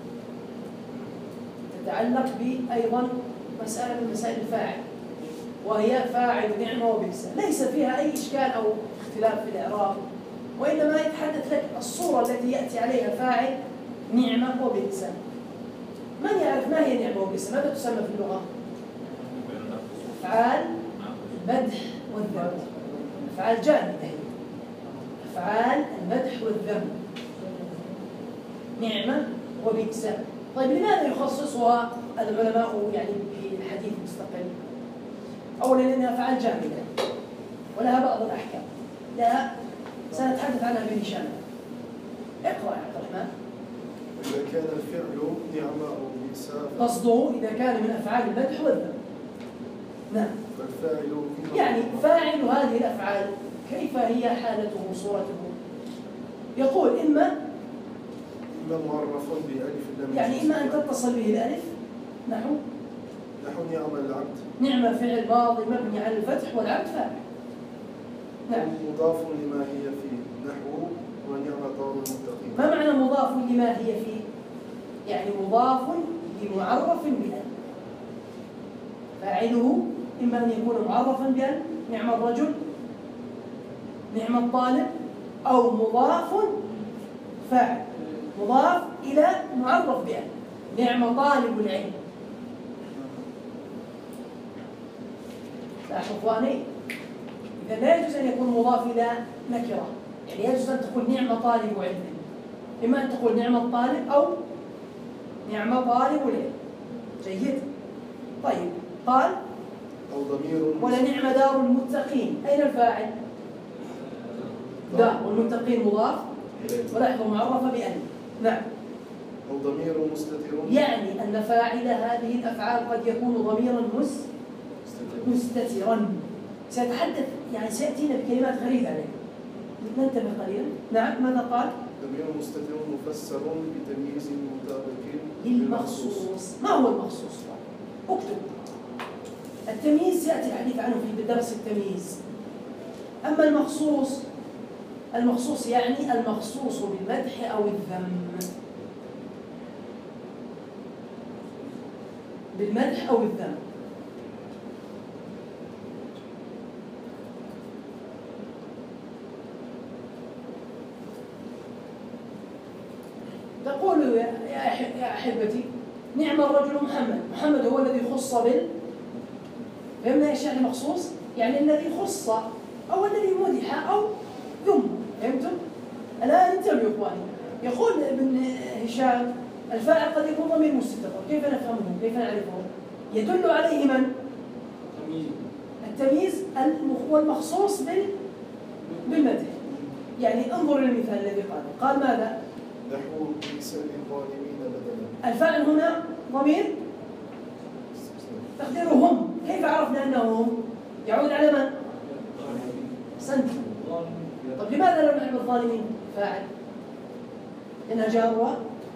تتعلق بأيضا مسألة من مسائل الفاعل، وهي فاعل نعمة وبئس. ليس فيها أي إشكال أو اختلاف في الإعراب وإنما يتحدث لك الصورة التي يأتي عليها فاعل نعمة وبئس. من يعرف ما هي نعمة وبئس؟ ماذا تسمى في اللغة؟ أفعال المدح والذم، أفعال جامدة، أفعال المدح والذم، نعمة وبئس. طيب لماذا يخصصها العلماء يعني بحديث مستقل؟ أولا لأنها أفعال جامدة ولها بعض الأحكام، لها سنتحدث عنها بهشام. اقرأ يا عبد الرحمن.
إذا كان الفعل نعمة أو بئس
قصده إذا كان من أفعال المدح والذم. نعم.
فالفاعل
يعني فاعل هذه الأفعال كيف هي حالته صورته؟ يقول إما
معرف بألف اللام،
يعني إما أن تتصل به الألف نحو
نعم العبد،
نعمة فعل ماضي مبني على الفتح والعبد فاعل. نعم.
مضاف لما هي فيه نحو ونعم دار المتقين.
ما معنى مضاف لما هي فيه؟ يعني مضاف لمعرف بأن، فاعله إما أن يكون معرفا بأن نعم الرجل، نعم الطالب، أو مضاف فاعل مضاف إلى معرف بأن نعم طالب العلم. لاحظوا إخواني، إذا لا يجوز أن يكون مضاف إلى نكرة، يعني يجوز أن تقول نعم طالب علم، إما أن تقول نعم الطالب أو نعم طالب العلم. جيد. طيب قال
أو ضمير
ولنعم دار المتقين، أين الفاعل؟ دار والمتقين مضاف ولاحظوا معرفة بأن. نعم.
أو ضمير مستتر،
يعني أن فاعل هذه الأفعال قد يكون ضميرا مستترا. سيتحدث يعني سيأتينا بكلمات غريبة عليه، ننتبه قليلا. نعم. ماذا قال؟
ضمير مستتر مفسر بتمييز مطابق
للمخصوص. ما هو المخصوص؟ اكتب. التمييز سيأتي الحديث عنه في درس التمييز. أما المخصوص يعني المخصوص بالمدح أو الذم، بالمدح أو الذم. تقول يا أحبتي نعم الرجل محمد هو الذي خص فهمنا ايش يعني مخصوص؟ يعني الذي خص أو الذي مدح أو ذم. فهمتم؟ الآن انتبهوا يا إخواني. يقول ابن هشام الفاعل قد يكون ضمير مستتر، كيف نفهمه؟ كيف نعرفه؟ يدل عليه من؟ التمييز والمخصوص بالمدح. يعني انظر للمثال الذي قال ماذا؟
نحو بئس للظالمين بدلا.
الفاعل هنا ضمير تقديره هم. كيف عرفنا أنه هم؟ يعود على من؟ سنت. طب لماذا لم نعمل الظالمين فاعل؟ لأنها جار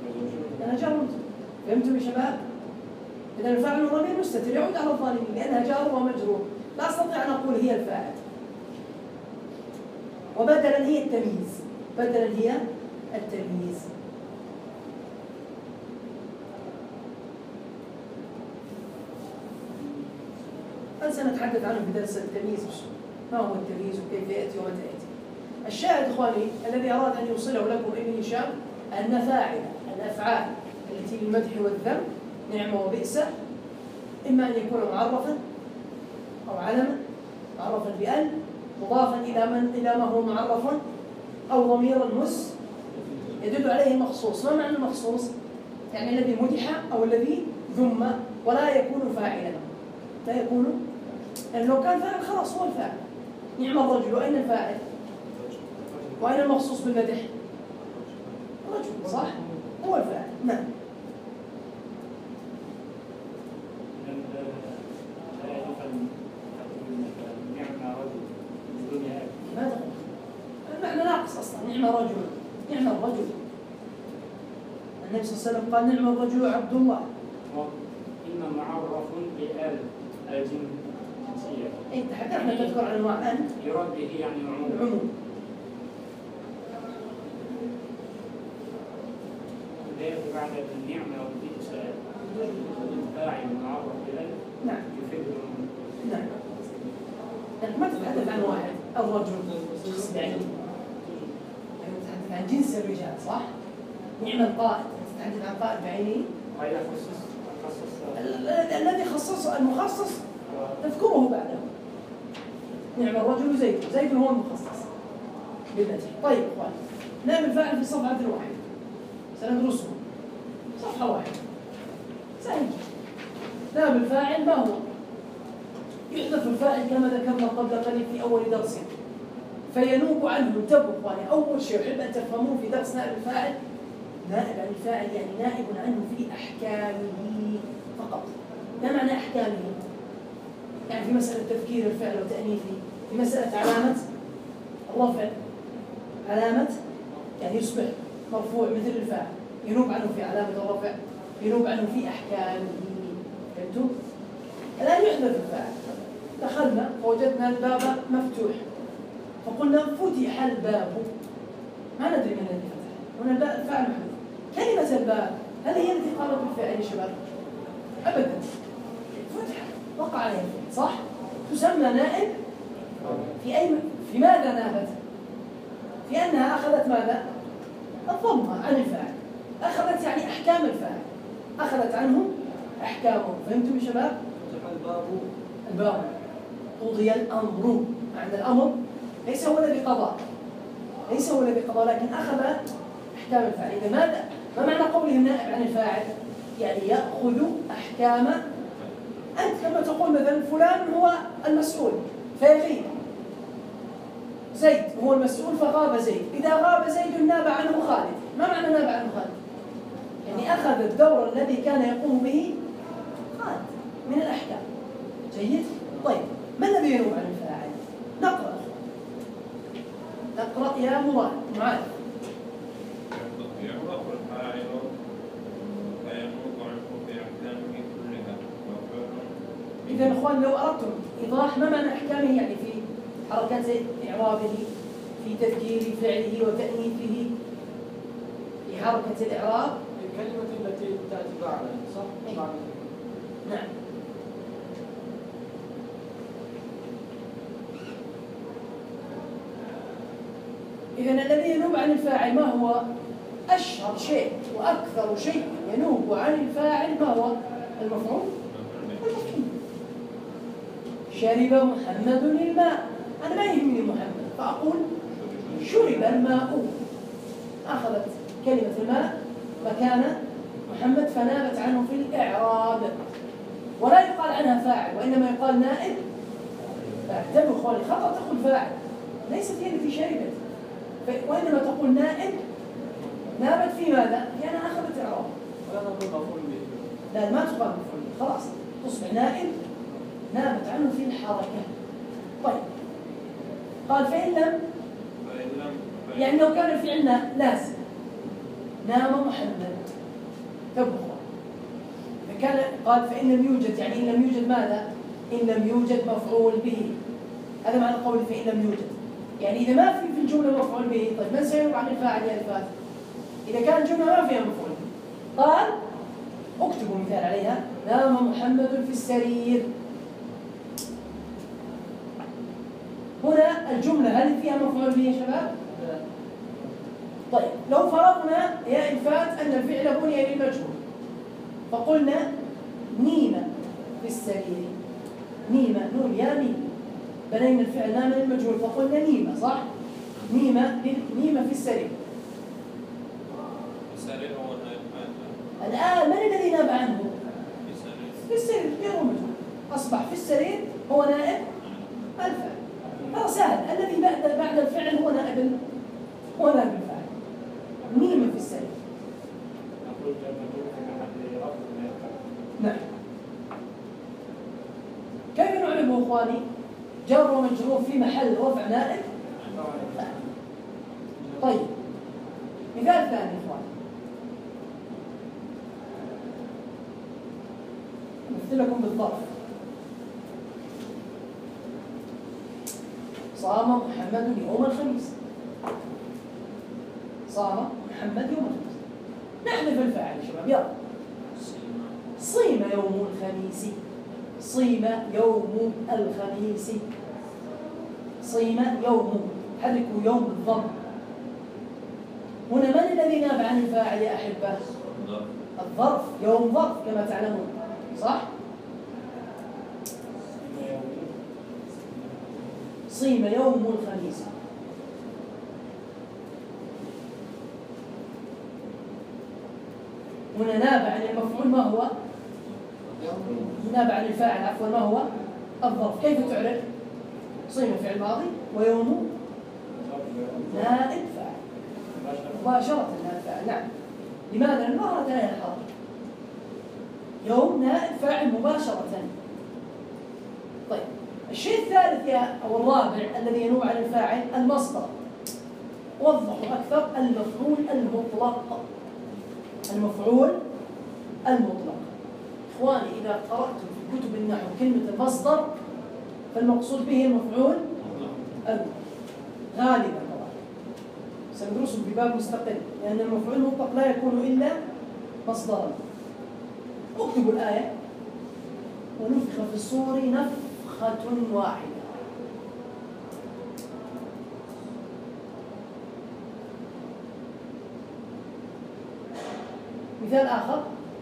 فهمتم يا شباب؟ إذا الفاعل ضمير مستتر يعود على الظالمين لأنها جار ومجرور، لا أستطيع أن أقول هي الفاعل. وبدلا هي التمييز. سنتحدث عنه في درس التمييز، ما هو التمييز وكيف يأتي ومتى يأتي. الشاهد إخواني الذي أراد أن يوصله لكم ابن هشام أن فاعل الأفعال التي للمدح والذم نعمة وبئس إما أن يكون معرفا أو علما، معرفا بأن، مضافا إلى ما هو معرف، أو ضميرا يدل عليه المخصوص. ما معنى المخصوص؟ يعني الذي مدح أو الذي ذم، ولا يكون فاعلا. لا يكون، لأن لو كان فاعل خلاص هو الفاعل. نعم الرجل، وأين الفاعل؟ وأين المخصوص بالمدح؟ الرجل، صح؟ هو الفاعل. نعم. ماذا قلت؟ المعنى ناقص أصلا. نعم الرجل، نعم الرجل. النبي صلى الله عليه وسلم قال نعم الرجل عبد الله.
إما معرف بآل الجنسية.
أنت حتى احنا تذكر عن أنواع أن
يراد به يعني
العموم.
وذلك بعد النعمة والبئس فاعل معرف بآل.
نعم.
يفيد العموم.
نعم. لكن ما تتحدث عن واحد الرجل يعني عن جنس الرجال صح؟ نعم القائد، تتحدث عن قائد بعينه.
وإذا خصص
الذي خصصه المخصص تذكره بعده. نعم الرجل زيد، زيد هو المخصص بالنتيجة. طيب إخوان، نائب الفاعل في صفحة واحدة سندرسه، صفحة واحدة سهل جدا. نائب الفاعل ما هو؟ يحدث الفاعل كما ذكرنا قبل قليل في أول درس، فينوب عنه. انتبهوا إخواني، أول شيء أحب أن تفهموه في درس نائب الفاعل، نائب عن الفاعل يعني نائب عنه في أحكامه فقط. ما معنى أحكامه؟ يعني في مسألة تذكير الفعل وتأنيثه، في مسألة علامة الرفع، علامة يعني يصبح مرفوع مثل الفاعل، ينوب عنه في علامة الرفع، ينوب عنه في أحكامه. فهمتوا؟ الآن يحدث الفاعل، دخلنا فوجدنا الباب مفتوح، فقلنا فتح الباب، ما ندري من الذي فتح، هنا الباب الفاعل محدود. كلمة الباب هل هي التي قامت بالفعل يا شباب؟ أبدا، فتح وقع عليها الفعل صح؟ تسمى نائب في ماذا نابت؟ في أنها أخذت ماذا؟ الضمة عن الفاعل، أخذت يعني أحكام الفاعل، أخذت عنه أحكامه. فهمتم يا شباب؟ الباب قضي الأمر، معنى الأمر ليس هو الذي قضى، ليس هو الذي قضى، لكن أخذ أحكام الفاعل. إذا ماذا؟ ما معنى قولهم نائب عن الفاعل؟ يعني يأخذ أحكام. أنت لما تقول مثلا فلان هو المسؤول فيغيب، زيد هو المسؤول فغاب زيد، إذا غاب زيد ناب عنه خالد. ما معنى ناب عنه خالد؟ يعني أخذ الدور الذي كان يقوم به خالد من الأحكام. جيد؟ طيب، ما الذي ينوب عن الفاعل؟ نقرأ يا معاذ.
يعرف الفاعل فينوب عنه في أحكامه كلها.
إذا إخوان لو أردتم إيضاح ما معنى أحكامه، يعني في حركات إعرابه، في تذكير فعله وتأنيثه، في حركة الإعراب،
الكلمة التي تأتي بعدها صح؟
إيه؟ نعم. إذا الذي ينوب عن الفاعل ما هو؟ أشهر شيء وأكثر شيء ينوب عن الفاعل ما هو؟ المفعول. شرب محمد الماء، أنا ما يهمني محمد فأقول شرب الماء، أخذت كلمة الماء مكان محمد فنابت عنه في الإعراب، ولا يقال عنها فاعل وإنما يقال نائب. فاعتبروا إخواني، خطأ تقول فاعل، ليست هي التي شربت، وإنما تقول نائب نابت في ماذا؟ في أنها أخذت إعراب.
ولا نقول مفعول به.
لا، ما تقال مفعول به، خلاص تصبح نائب نابت عنه في الحركة. طيب، قال فإن لم يعني لو كان فعلنا لازم، نام محمد، تبقى. إذا كان قال فإن لم يوجد، يعني إن لم يوجد ماذا؟ إن لم يوجد مفعول به. هذا معنى قول فإن لم يوجد، يعني إذا ما في الجملة مفعول به، طيب من سينوب عن الفاعل يا الفاعل؟ إذا كان الجملة ما فيها مفعول به، قال اكتبوا مثال عليها: نام محمد في السرير. هنا الجملة هل فيها مفعول به يا شباب؟ طيب، لو فرضنا يا إلفات أن الفعل بني للمجهول، فقلنا نيم في السرير، نيم نون يا ميم، بنينا الفعل نام للمجهول فقلنا نيم صح؟ نيم في السرير.
السرير هو نائب فاعل.
الآن من الذي ناب عنه؟ في السرير غير مجهول، أصبح في السرير هو نائب الفعل. هذا سهل، الذي بعد الفعل هو نائب الفاعل. نيم في السرير. نعم. كيف نعربه اخواني؟ جر ومجرور في محل رفع نائب. طيب، مثال ثاني اخواني، مثل لكم بالظرف: صام محمد يوم الخميس. صام محمد يوم الخميس، نحذف الفاعل يا شباب، يلا. صيم يوم الخميس، صيم يوم الخميس، صيم يوم، حركوا يوم بالضم. هنا من الذي ناب عن الفاعل يا أحبة؟ الظرف. يوم ظرف كما تعلمون، صح؟ صيم يوم الخميس. هنا ناب عن المفعول ما هو؟ ناب عن الفاعل عفوا ما هو؟ الظرف. كيف تعرف؟ صيم فعل ماضي ويوم نائب فاعل مباشرة. نائب فاعل، نعم. لماذا؟ لأن ظهرت عليها الحرف. يوم نائب فاعل مباشرة. طيب الشيء الثالث أو الرابع الذي ينوب عن الفاعل المصدر. وضحوا أكثر. المفعول المطلق. المفعول المطلق. إخواني إذا قرأتم في كتب النحو كلمة المصدر فالمقصود به المفعول المطلق غالبا طبعا. سندرسه في باب مستقل لأن المفعول المطلق لا يكون إلا مصدرا. اكتبوا الآية: ونفخ في الصور نفخة واحدة. مثال آخر: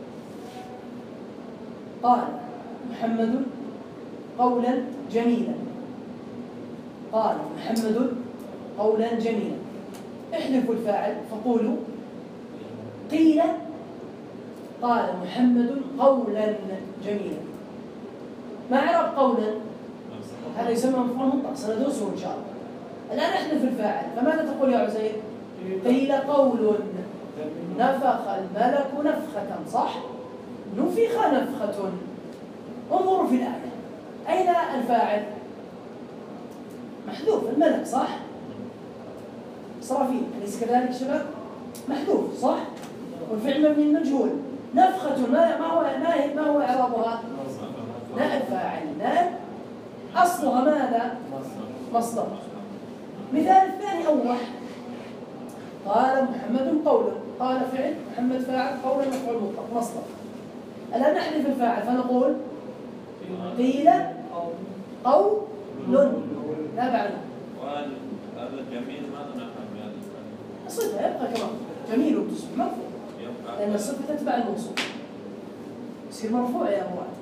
قال محمد قولا جميلا. قال محمد قولا جميلا. احذفوا الفاعل فقولوا قيل قال محمد قولا جميلا. ما عرف قولا؟ هذا يسمى مفعول مطلق، سندرسه إن شاء الله. الآن احذف الفاعل، فماذا تقول يا عزير؟ قيل قول نفخ الملك نفخة، صح؟ نفخ نفخة. انظروا في الآية، أين الفاعل؟ محذوف، الملك، صح؟ إسرافيل، أليس كذلك شباب؟ محذوف، صح؟ والفعل مبني المجهول. نفخة ما هو إعرابها؟ نائب فاعل. نائب أصلها ماذا؟ مصدر. مثال الثاني أوضح: قال محمد قولا. قال فعل، محمد فاعل، قولا مفعول مطلق مصدر. الآن نحذف الفاعل فنقول قيل قول لا بعد.
هذا جميل ماذا نفهم بهذا؟
الصفة يبقى كما جميل تصبح مرفوع لأن الصفة تتبع الموصوف، يصير مرفوع يا مراد.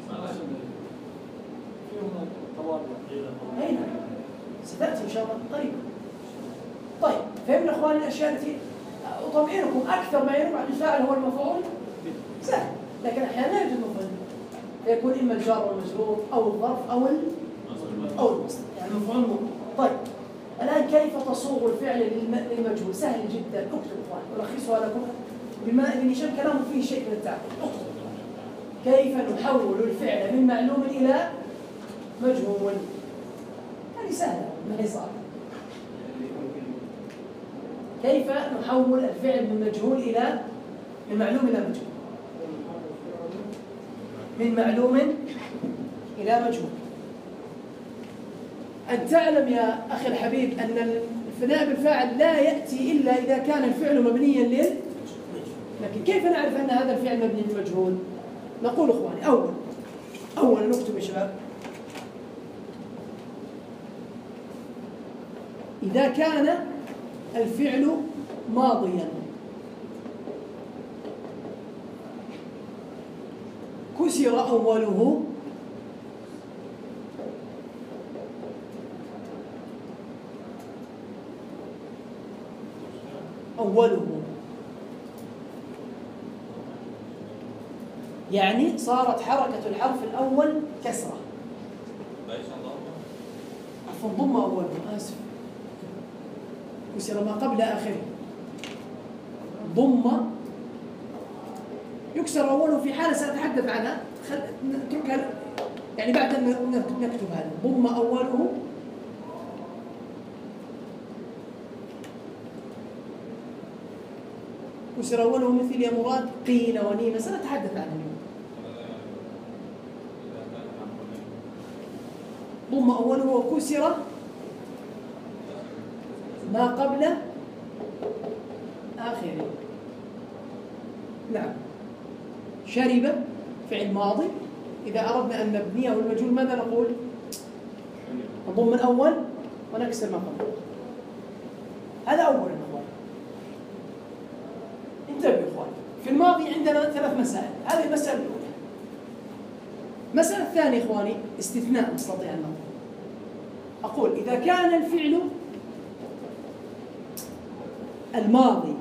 أين؟ ستأتي إن شاء الله قريبا. طيب فهمنا إخواني الأشياء التي أطمئنكم أكثر ما ينوب عن الفاعل هو المفعول سهل، لكن أحيانا لا يوجد مفعول يكون إما الجار والمجرور أو الظرف أو المصدر، يعني المفعول مطلق. طيب الآن كيف تصوغ الفعل للمجهول؟ سهل جدا. اكتبوا إخوان ألخصها لكم بما ابن هشام كلامه فيه شيء من التعقيد. اكتبوا كيف نحول الفعل من معلوم إلى مجهول. هذه سهلة ما هي صعبة. كيف نحول الفعل من مجهول إلى من معلوم إلى مجهول؟ من معلوم إلى مجهول. أن تعلم يا أخي الحبيب أن الفناء بالفاعل لا يأتي إلا إذا كان الفعل مبنيا لكن كيف نعرف أن هذا الفعل مبني للمجهول؟ نقول إخواني أولا نكتب يا شباب: إذا كان الفعل ماضيا كسر أوله يعني صارت حركة الحرف الأول كسرة. عفوا ضم أوله، آسف، كسر ما قبل آخره. ضم يكسر أوله في حالة سأتحدث عنها، نتركها يعني بعد أن نكتب هذا. ضم أوله كسر أوله مثل يا مراد قيل ونيم، سنتحدث عنها اليوم. ضم أوله وكسر ما قبل آخره. نعم. شرب فعل ماضي، إذا أردنا أن نبنيه المجهول ماذا نقول؟ نضم الأول ونكسر ما قبله. هذا أولا. في الماضي عندنا 3 مسائل، هذه المسألة الأولى. المسألة الثانية إخواني استثناء نستطيع أن نقول. أقول إذا كان الفعل الماضي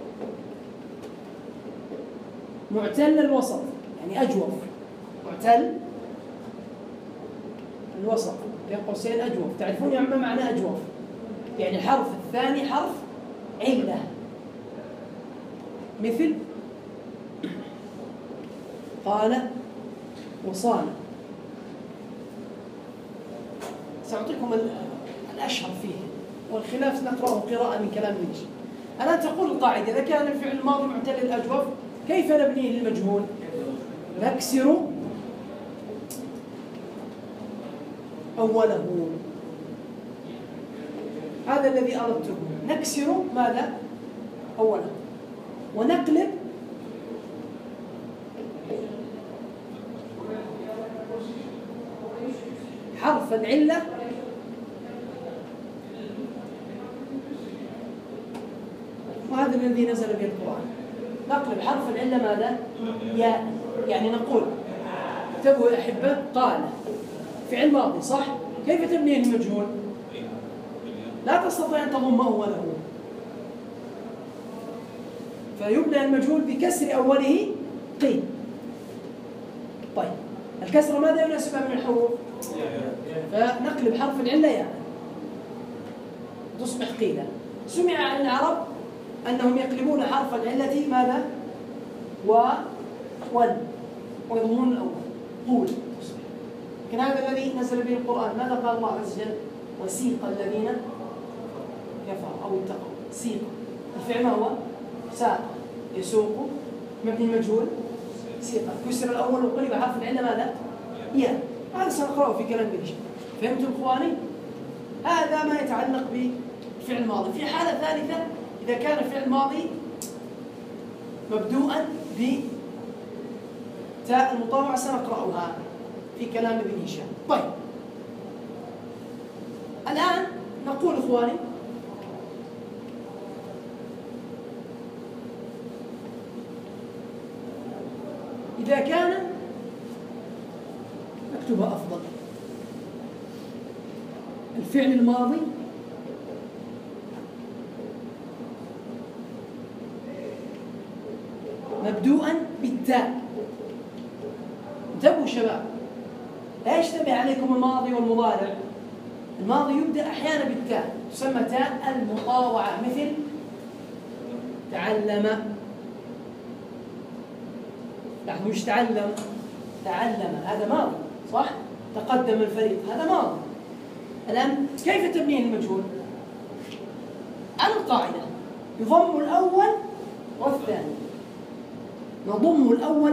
معتل الوسط، يعني أجوف، معتل الوسط بين قوسين أجوف. تعرفون يا ما معنى أجوف؟ يعني الحرف الثاني حرف علة، مثل قال وصال. سأعطيكم الأشهر فيه، والخلاف نقرأه قراءة من كلام منش. الآن تقول القاعدة إذا كان الفعل الماضي معتل الأجوف كيف نبنيه للمجهول؟ نكسر أوله. هذا الذي أردته، نكسر ماذا؟ أوله، ونقلب حرف العلة وهذا الذي نزل به القرآن. نقلب حرف العلة ماذا؟ ياء. يعني نقول انتبهوا يا أحبة، قال فعل ماضي صح؟ كيف تبنيه المجهول؟ لا تستطيع أن تضم أوله، فيبنى المجهول بكسر أوله قيل. طيب الكسر ماذا يناسبها من الحروف؟ فنقلب حرف العلة يعني تصبح قيلا. سمع عن العرب أنهم يقلبون حرف العلة ماذا؟ وال ويضمون الأول قول تصبح. لكن هذا الذي نزل به القرآن ماذا قال الله عز وجل؟ وسيق الذين كفروا أو اتقوا. سيق الفعل ما هو؟ ساق يسوق مبني المجهول سيقا، كسر الأول وقلب حرف العلة ماذا؟ ياء. هذا سنقرأه في كلام بنش. فهمتم إخواني؟ هذا ما يتعلق بالفعل الماضي. في حالة ثالثة إذا كان الفعل الماضي مبدوءا بتاء المطاوعة سنقرأها في كلام ابن هشام. طيب الآن نقول إخواني إذا كان نكتبها أفضل الفعل الماضي مبدوءا بالتاء. انتبهوا شباب، لا يشتبه عليكم الماضي والمضارع. الماضي يبدأ أحيانا بالتاء تسمى تاء المطاوعة، مثل تعلم. نحن مش تعلم، تعلم هذا ماضي صح؟ تقدم الفريق هذا ماضي. الآن كيف تبنيه المجهول؟ على القاعدة يضم الأول والثاني. نضم الأول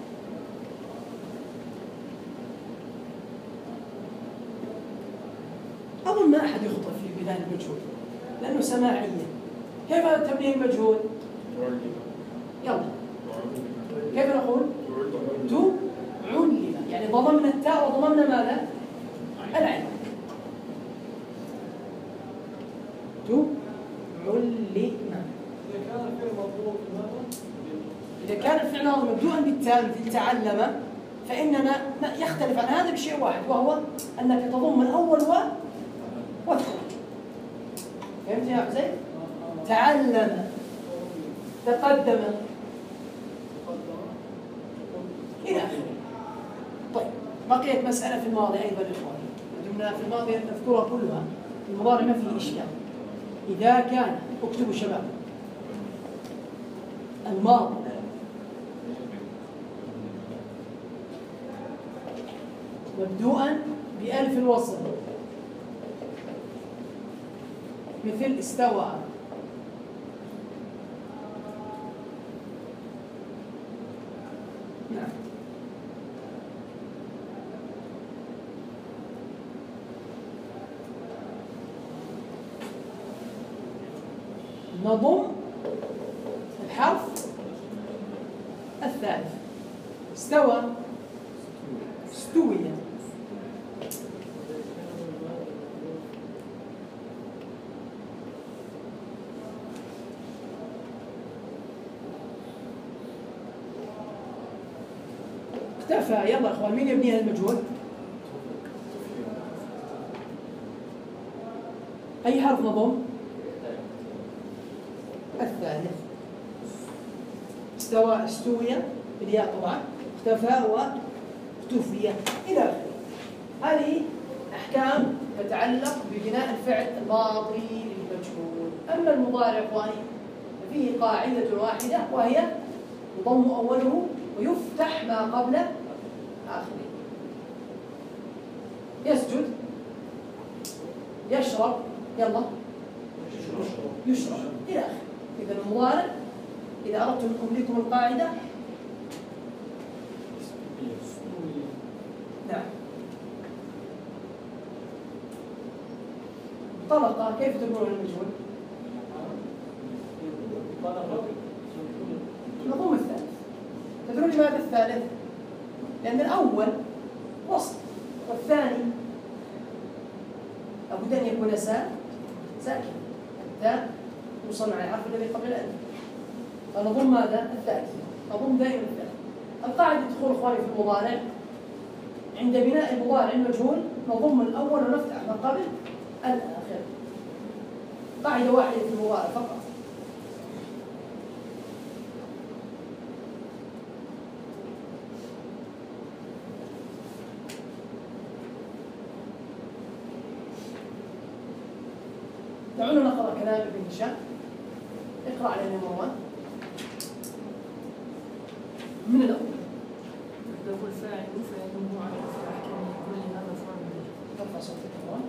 أظن ما أحد يخطئ في بناء المجهول لأنه سماعية. كيف تبنيه المجهول؟ يلا كيف نقول؟ تعلم، يعني ضممنا التاء وضممنا ماذا؟ العين. تعلم. إذا كان الفعل هذا مبدوءا بالتاء مثل تعلم فإننا يختلف عن هذا بشيء واحد، وهو أنك تضم الأول والثاني. فهمت يا زيد؟ تعلم، تقدم إلى آخره. طيب بقيت مسألة في الماضي أيضا إخواني، دمنا في الماضي نذكرها كلها، في المضارع ما فيه إشكال. إذا كان اكتبوا شباب الماضي مبدوءا بألف الوصل مثل استوى، نعم. نضم الحرف الثالث. استوى، استوي. اختفى. يلا اخوان، مين يبنيها المجهول؟ اي حرف نضم؟ الثالث. استوى، استوي بالياء طبعا، اختفى واختفي الى اخره. هذه احكام تتعلق ببناء الفعل الماضي للمجهول. اما المضارع اخواني فيه قاعده واحده، وهي يضم اوله ويفتح ما قبل اخره. يسجد، يشرب، يلا يشرب الى اخره. اذا المضارع اذا اردتم ان امليكم القاعده، نعم. طلق، كيف تقولون المجهول؟ نضم الثالث. تدرون لماذا الثالث؟ لأن الأول وصل والثاني لابد أن يكون ساكن حتى يوصل مع الحرف الذي قبل الألف. فنضم ماذا؟ الثالث. نضم دائما الثالث. القاعدة تدخل إخواني في المضارع، عند بناء المضارع المجهول نضم الأول ونفتح ما قبل الآخر. قاعدة واحدة في المضارع فقط. دعونا نقرأ كلام ابن هشام. اقرأ علينا مروان من الأول.
يحذف الفاعل فينم عنه في أحكامه كلها مفعول به.
ارفع صوتك مروان.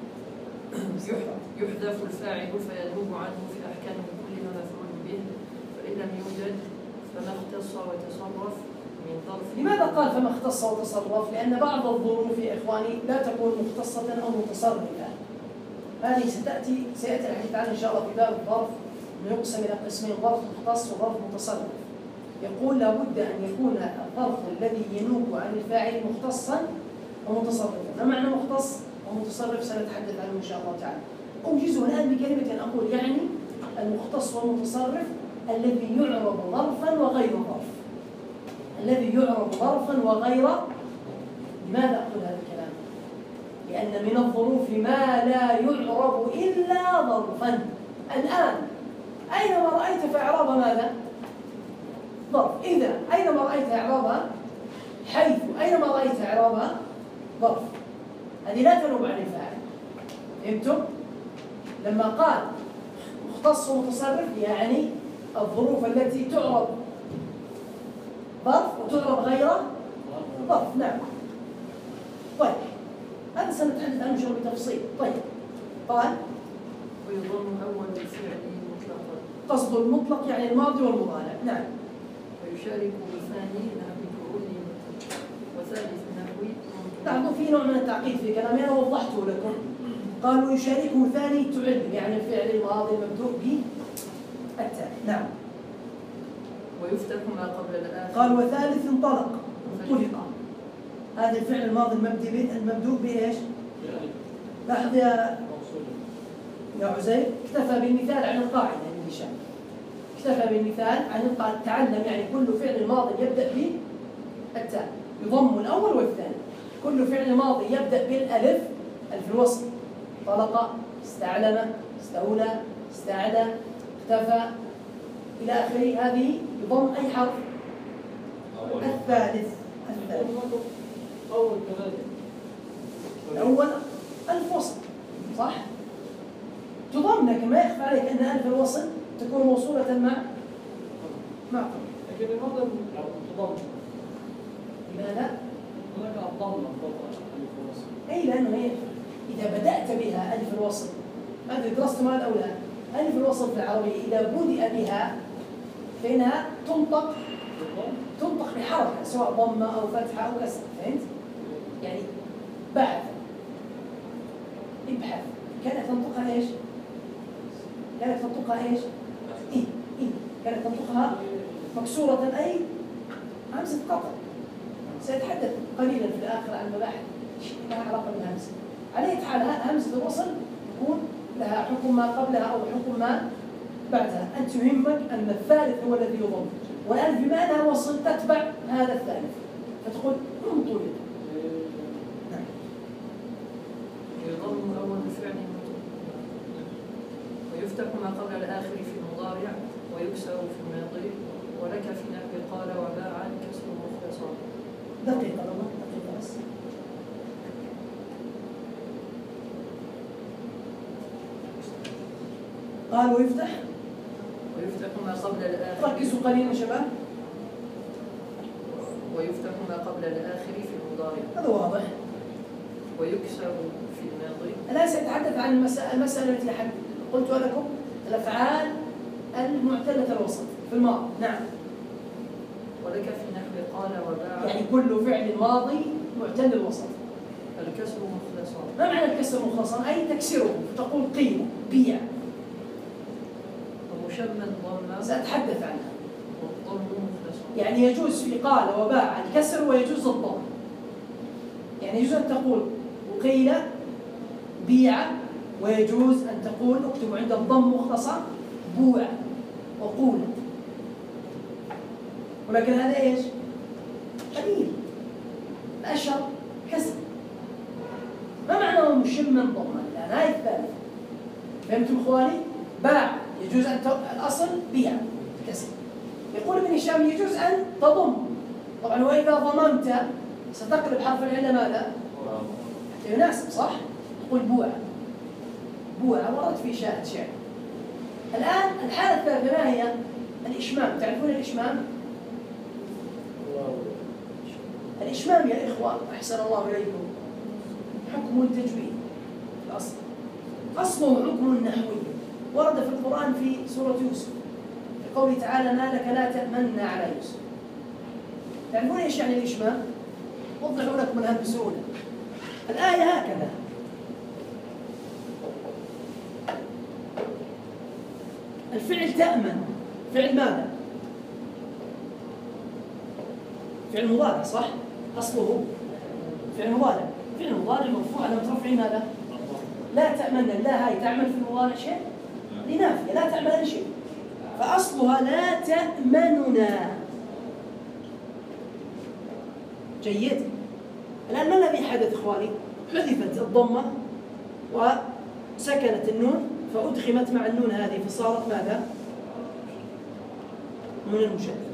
يحذف الفاعل فينوب عنه في أحكامه كلها مفعول به، فإن لم يوجد فما اختص وتصرف من ظرف.
لماذا قال فما اختص وتصرف؟ لأن بعض الظروف يا إخواني لا تكون مختصة أو متصرفة. هذه سيأتي الحديث عنها إن شاء الله في باب الظرف، يقسم إلى قسمين: ظرف مختص وظرف متصرف. يقول لابد أن يكون الظرف الذي ينوب عن الفاعل مختصا ومتصرفا. ما معنى مختص ومتصرف سنتحدث عنه إن شاء الله تعالى. أوجزه الآن بكلمة أقول يعني المختص والمتصرف الذي يعرب ظرفا وغير ظرف. الذي يعرب ظرفا وغير. لماذا أقول هذا الكلام؟ لأن من الظروف ما لا يعرب إلا ظرفا. الآن أينما رأيت فإعراب ماذا؟ ظرف. إذا أينما رأيت إعرابها، حيث أينما رأيت إعرابها ظرف، هذه لا تنوب عن الفاعل. فهمتم؟ لما قال مختص ومتصرف يعني الظروف التي تعرب ظرف وتعرب غير ظرف. نعم. طيب هذا سنتحدث عنه شوي بتفصيل. طيب قال
ويضم أول الفعل مطلقا.
قصد المطلق يعني الماضي والمضارع. نعم.
ويشارك بثاني نحو علم وثالث نحو
لاحظوا في نوع من التعقيد في كلامي أنا وضحته لكم. قالوا يشاركه ثاني تعلم يعني الفعل الماضي المبدوء بالتاء. نعم.
ويفتح ما قبل الآخر.
قال وثالث انطلق انطلق. هذا الفعل الماضي المبدوء بإيش؟ لاحظ يا عزيز، اكتفى بالمثال عن القاعدة ابن هشام. اكتفى بالمثال عن القاعدة. تعلم يعني كل فعل ماضي يبدأ بالتاء يضم الأول والثاني. كل فعل ماضي يبدأ بالألف، ألف الوصل. طلق، استعلم، استولى، استعدى، اختفى إلى آخره. هذه يضم أي حرف؟ الثالث.
أول كذلك.
الأول ألف وصل صح؟ تضم، لكن ما يخفى عليك أن ألف الوصل تكون موصولة مع
لكن لماذا تضم؟
لماذا؟
هناك الضم ألف وصل.
أي لأنه هي إذا بدأت بها ألف الوصل، أنت درست مال الأولى ألف الوصل في العربية إذا بدأ بها فإنها تنطق بحركة سواء ضمة أو فتحة أو كسر. فهمت؟ يعني بحث، ابحث، كانت تنطقها إيش؟ كانت تنطقها إيش؟ إيه كانت تنطقها مكسورة أي همزة قطع. سأتحدث قليلا في الآخر عن مباحث لها علاقة بالهمزة. على أي حال همزة الوصل تكون لها حكم ما قبلها أو حكم ما بعدها. أنت يهمك أن الثالث هو الذي يضم، والألف بما أنها وصل تتبع هذا الثالث، فتقول انطلق. نعم.
يضم أول فعل ويفتح ما قبل الآخر في المضارع ويكسر في الماضي ولك في نحو قال وباع كسر مختصر.
دقيقة بس. قال ويفتح
ما قبل الآخر.
ركزوا قليلا شباب.
ويفتح ما قبل الآخر في المضارع.
هذا واضح.
ويكسر في الماضي.
الآن سأتحدث عن المسألة التي قلتها لكم، الأفعال المعتلة الوسط في الماضي. نعم.
ولك في نحو قال وباع.
يعني كل فعل ماضي معتل الوسط.
الكسر مختصر.
ما معنى الكسر مختصر؟ أي تكسره، تقول قيل بيع.
ومشمل ضم.
سأتحدث عنها.
والضم مختصر.
يعني يجوز في قال وباع الكسر ويجوز الضم. يعني يجوز أن تقول قيل بيع، ويجوز أن تقول اكتب عند الضم مختصر بوع وقول. ولكن هذا ايش؟ قليل. الأشهر كسر. ما معنى مشما ضما؟ الآن هاي الثالثة. فهمتم إخواني؟ باع يجوز أن الأصل بيع كسر. يقول ابن هشام يجوز أن تضم. طبعا وإذا ضممت ستقلب حرف العلة ماذا؟ حتى يناسب، صح؟ تقول بوع. بوع ورد في شاهد شعر. الآن الحالة الثالثة ما هي؟ الإشمام. تعرفون الإشمام؟ الإشمام يا إخوة أحسن الله إليكم حكم التجويد الأصل. أصله حكم نحوي ورد في القرآن في سورة يوسف في قوله تعالى ما لك لا تأمن على يوسف. تعرفون إيش يعني الإشمام؟ وضحوا لكم الآن بسهولة. الآية هكذا: الفعل تأمن فعل ماذا؟ فعل مضارع، صح؟ أصله فعل مضارع. فعل مضارع مرفوع على رفعه ماذا؟ لا تأمن. لا هاي تعمل في المضارع شيء؟ لنافية لا تعمل شيء، فأصلها لا تأمننا. جيد. الآن ما الذي حدث إخواني؟ حذفت الضمة وسكنت النون فأدخمت مع النون هذه فصارت ماذا؟ نون المشددة.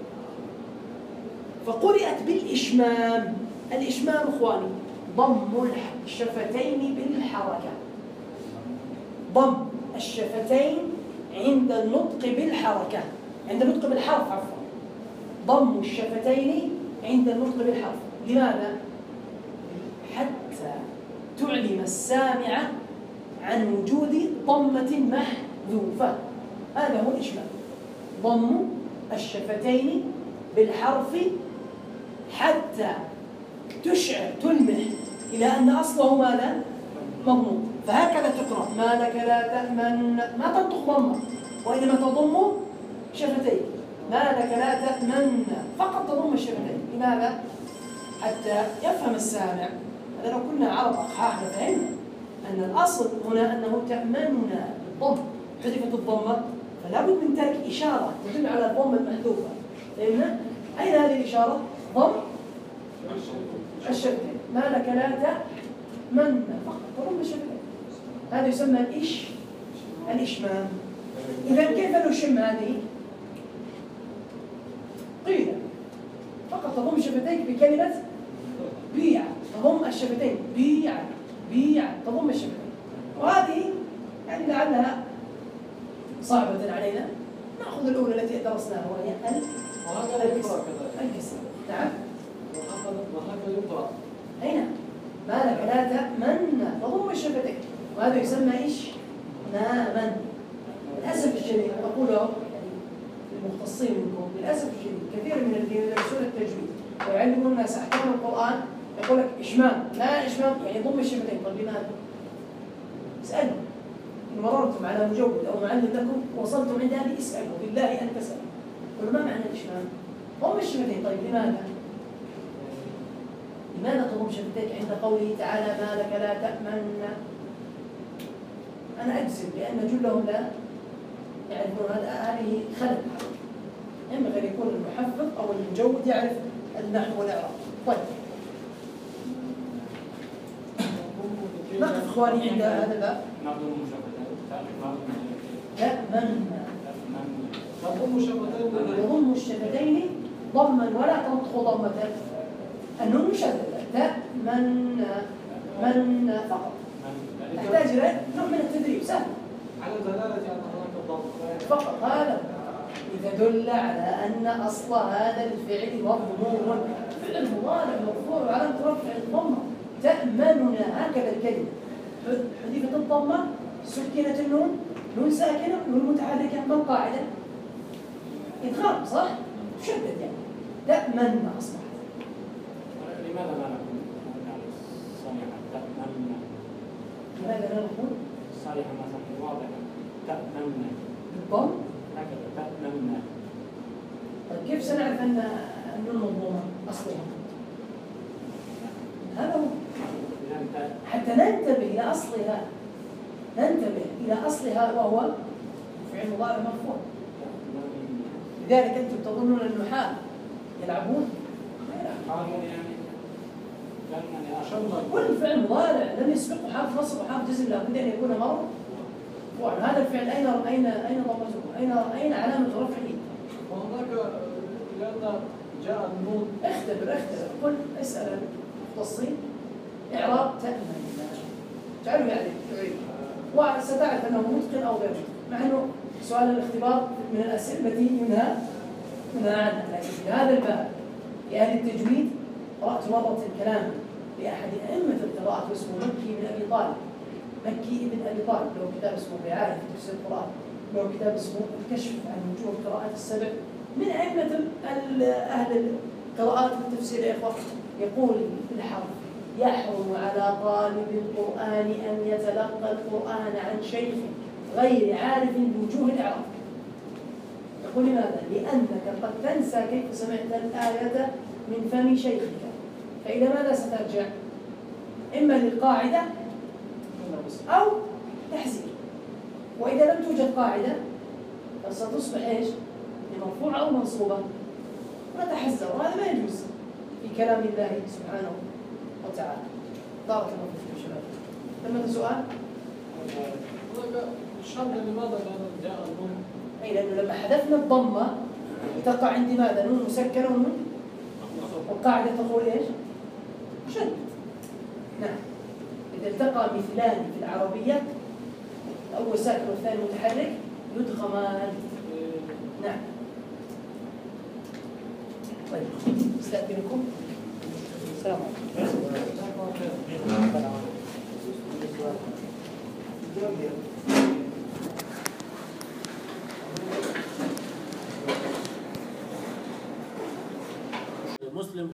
فقرئت بالإشمام. الإشمام إخواني ضم الشفتين بالحركة. ضم الشفتين عند النطق بالحركة، عند النطق بالحرف عفوا. ضم الشفتين عند النطق بالحرف. لماذا؟ حتى تعلم السامع عن وجود ضمة محذوفة. هذا هو الإشمام. ضم الشفتين بالحرف حتى تشعر تلمح إلى أن أصله ماذا؟ مضموم. فهكذا تقرأ ما لك لا تأمن. ما تنطق ضمة وإنما تضم شفتيك. ما لك لا تأمن فقط تضم الشفتين. لماذا؟ حتى يفهم السامع. هذا لو كنا عرب أقحاح لفهمنا أن الأصل هنا أنه تأمننا بالضم. حذفت الضمة فلا بد من ترك إشارة تدل على الضمة المحذوفة. فهمنا؟ أين هذه الإشارة؟ ضم الشفتين. ما لك لا تأمن فقط تضم الشفتين. هذا يسمى الإشمام. إذا كيف نشم هذه؟ قيل فقط تضم شفتيك بكلمة بيع. تضم الشفتين بيع بيع تضم الشفتين. وهذه يعني لعلها صعبة علينا. نأخذ الأولى التي درسناها وهي الكسر. نعم.
وهكذا يقرأ.
أين؟ ما لك لا تأمن تضم الشفتين. وهذا يسمى إشماما. للأسف الشديد أقوله للمختصين منكم، للأسف الشديد كثير من الذين يدرسون التجويد ويعلمون الناس أحكام القرآن يقول لك إشمام. لا إشمام يعني ضم الشفتين. طيب لماذا؟ اسألوا إن مررتم على مجود أو معلم لكم وصلتم عند هذه اسألوا بالله أن تسألوا. قلوا ما معنى الإشمام؟ ضم الشفتين. طيب لماذا؟ لماذا تضم شفتيك عند قوله تعالى ما لك لا تأمن؟ أنا أجزم بأن جلهم لا يعرفون هذه خلل. ينبغي أن يكون المحفظ أو المجود يعرف النحو والإعراب. طيب نقف إخواني عند هذا الباب.
نضم شفتين
تضم شفتين
يضم الشفتين ضما ولا تنطق ضمة. النون مشددة. تأمن من فقط. تحتاج إلى نوع من التدريب سهل
على دلالة أن هناك ضم
فقط. هذا يدل على أن أصل هذا الفعل مضموم، فعل مضارع مرفوع وعلامة رفعه الضمة. تأمننا هكذا الكلمة حذفت الضمة، سكنت النون، نون ساكنة، نون متحركة. ما القاعدة؟ إدغام صح؟ تشدد يعني. تأمن أصبحت.
لماذا لا نقول صريحة تأمن؟
لماذا لا نقول
صريحة مثلا واضحة تأمن
بالضم؟
هكذا تأمن.
طيب كيف سنعرف أن النون مضمومة أصلها؟ هذا هو. حتى ننتبه إلى أصلها، ننتبه إلى أصلها وهو فعل مضارع مرفوع. لذلك أنتم تظنون النحاة يلعبون؟ لا يلعبون. كل فعل مضارع لم يسبقه حرف نصب وحرف جزم لابد أن يكون مرفوعا. هذا الفعل أين ضمته؟ أين علامة رفعه؟
وهناك لأن جاء النون.
اختبر قل اسأل المختصين إعراب تأمن تعالوا يعني تعيد وستعرف أنه متقن أو غير متقن، مع أنه سؤال الاختبار من الأسئلة التي ينهى عنها. لكن في هذا الباب لأهل التجويد قرأت مرة كلاما لأحد أئمة القراءة اسمه مكي بن أبي طالب. مكي بن أبي طالب له كتاب اسمه رعاية في تفسير القرآن، له كتاب اسمه الكشف عن وجوه القراءات السبع، من أئمة أهل القراءات والتفسير يا إخوة. يقول بالحرف: يحرم على طالب القرآن أن يتلقى القرآن عن شيخ غير عارف بوجوه الإعراب. يقول لماذا؟ لأنك قد تنسى كيف سمعت الآية من فم شيخك، فإلى ماذا سترجع؟ إما للقاعدة أو تحذير. وإذا لم توجد قاعدة فستصبح إيش؟ مرفوعة أو منصوبة، ونتحذر، وهذا ما يجوز في كلام الله سبحانه وتعالى. بارك الله فيكم يا شباب. ثمة سؤال؟
هناك الشرط لماذا لأن جاء النون؟
أي لأنه لما حذفنا الضمة تقع عندي ماذا؟ نون مسكنة ونون، والقاعدة تقول إيش؟ شد. نعم. إذا التقى مثلان في العربية، الأول ساكن والثاني متحرك، يدغمان. نعم. طيب استأذنكم. السلام عليكم.
مسلم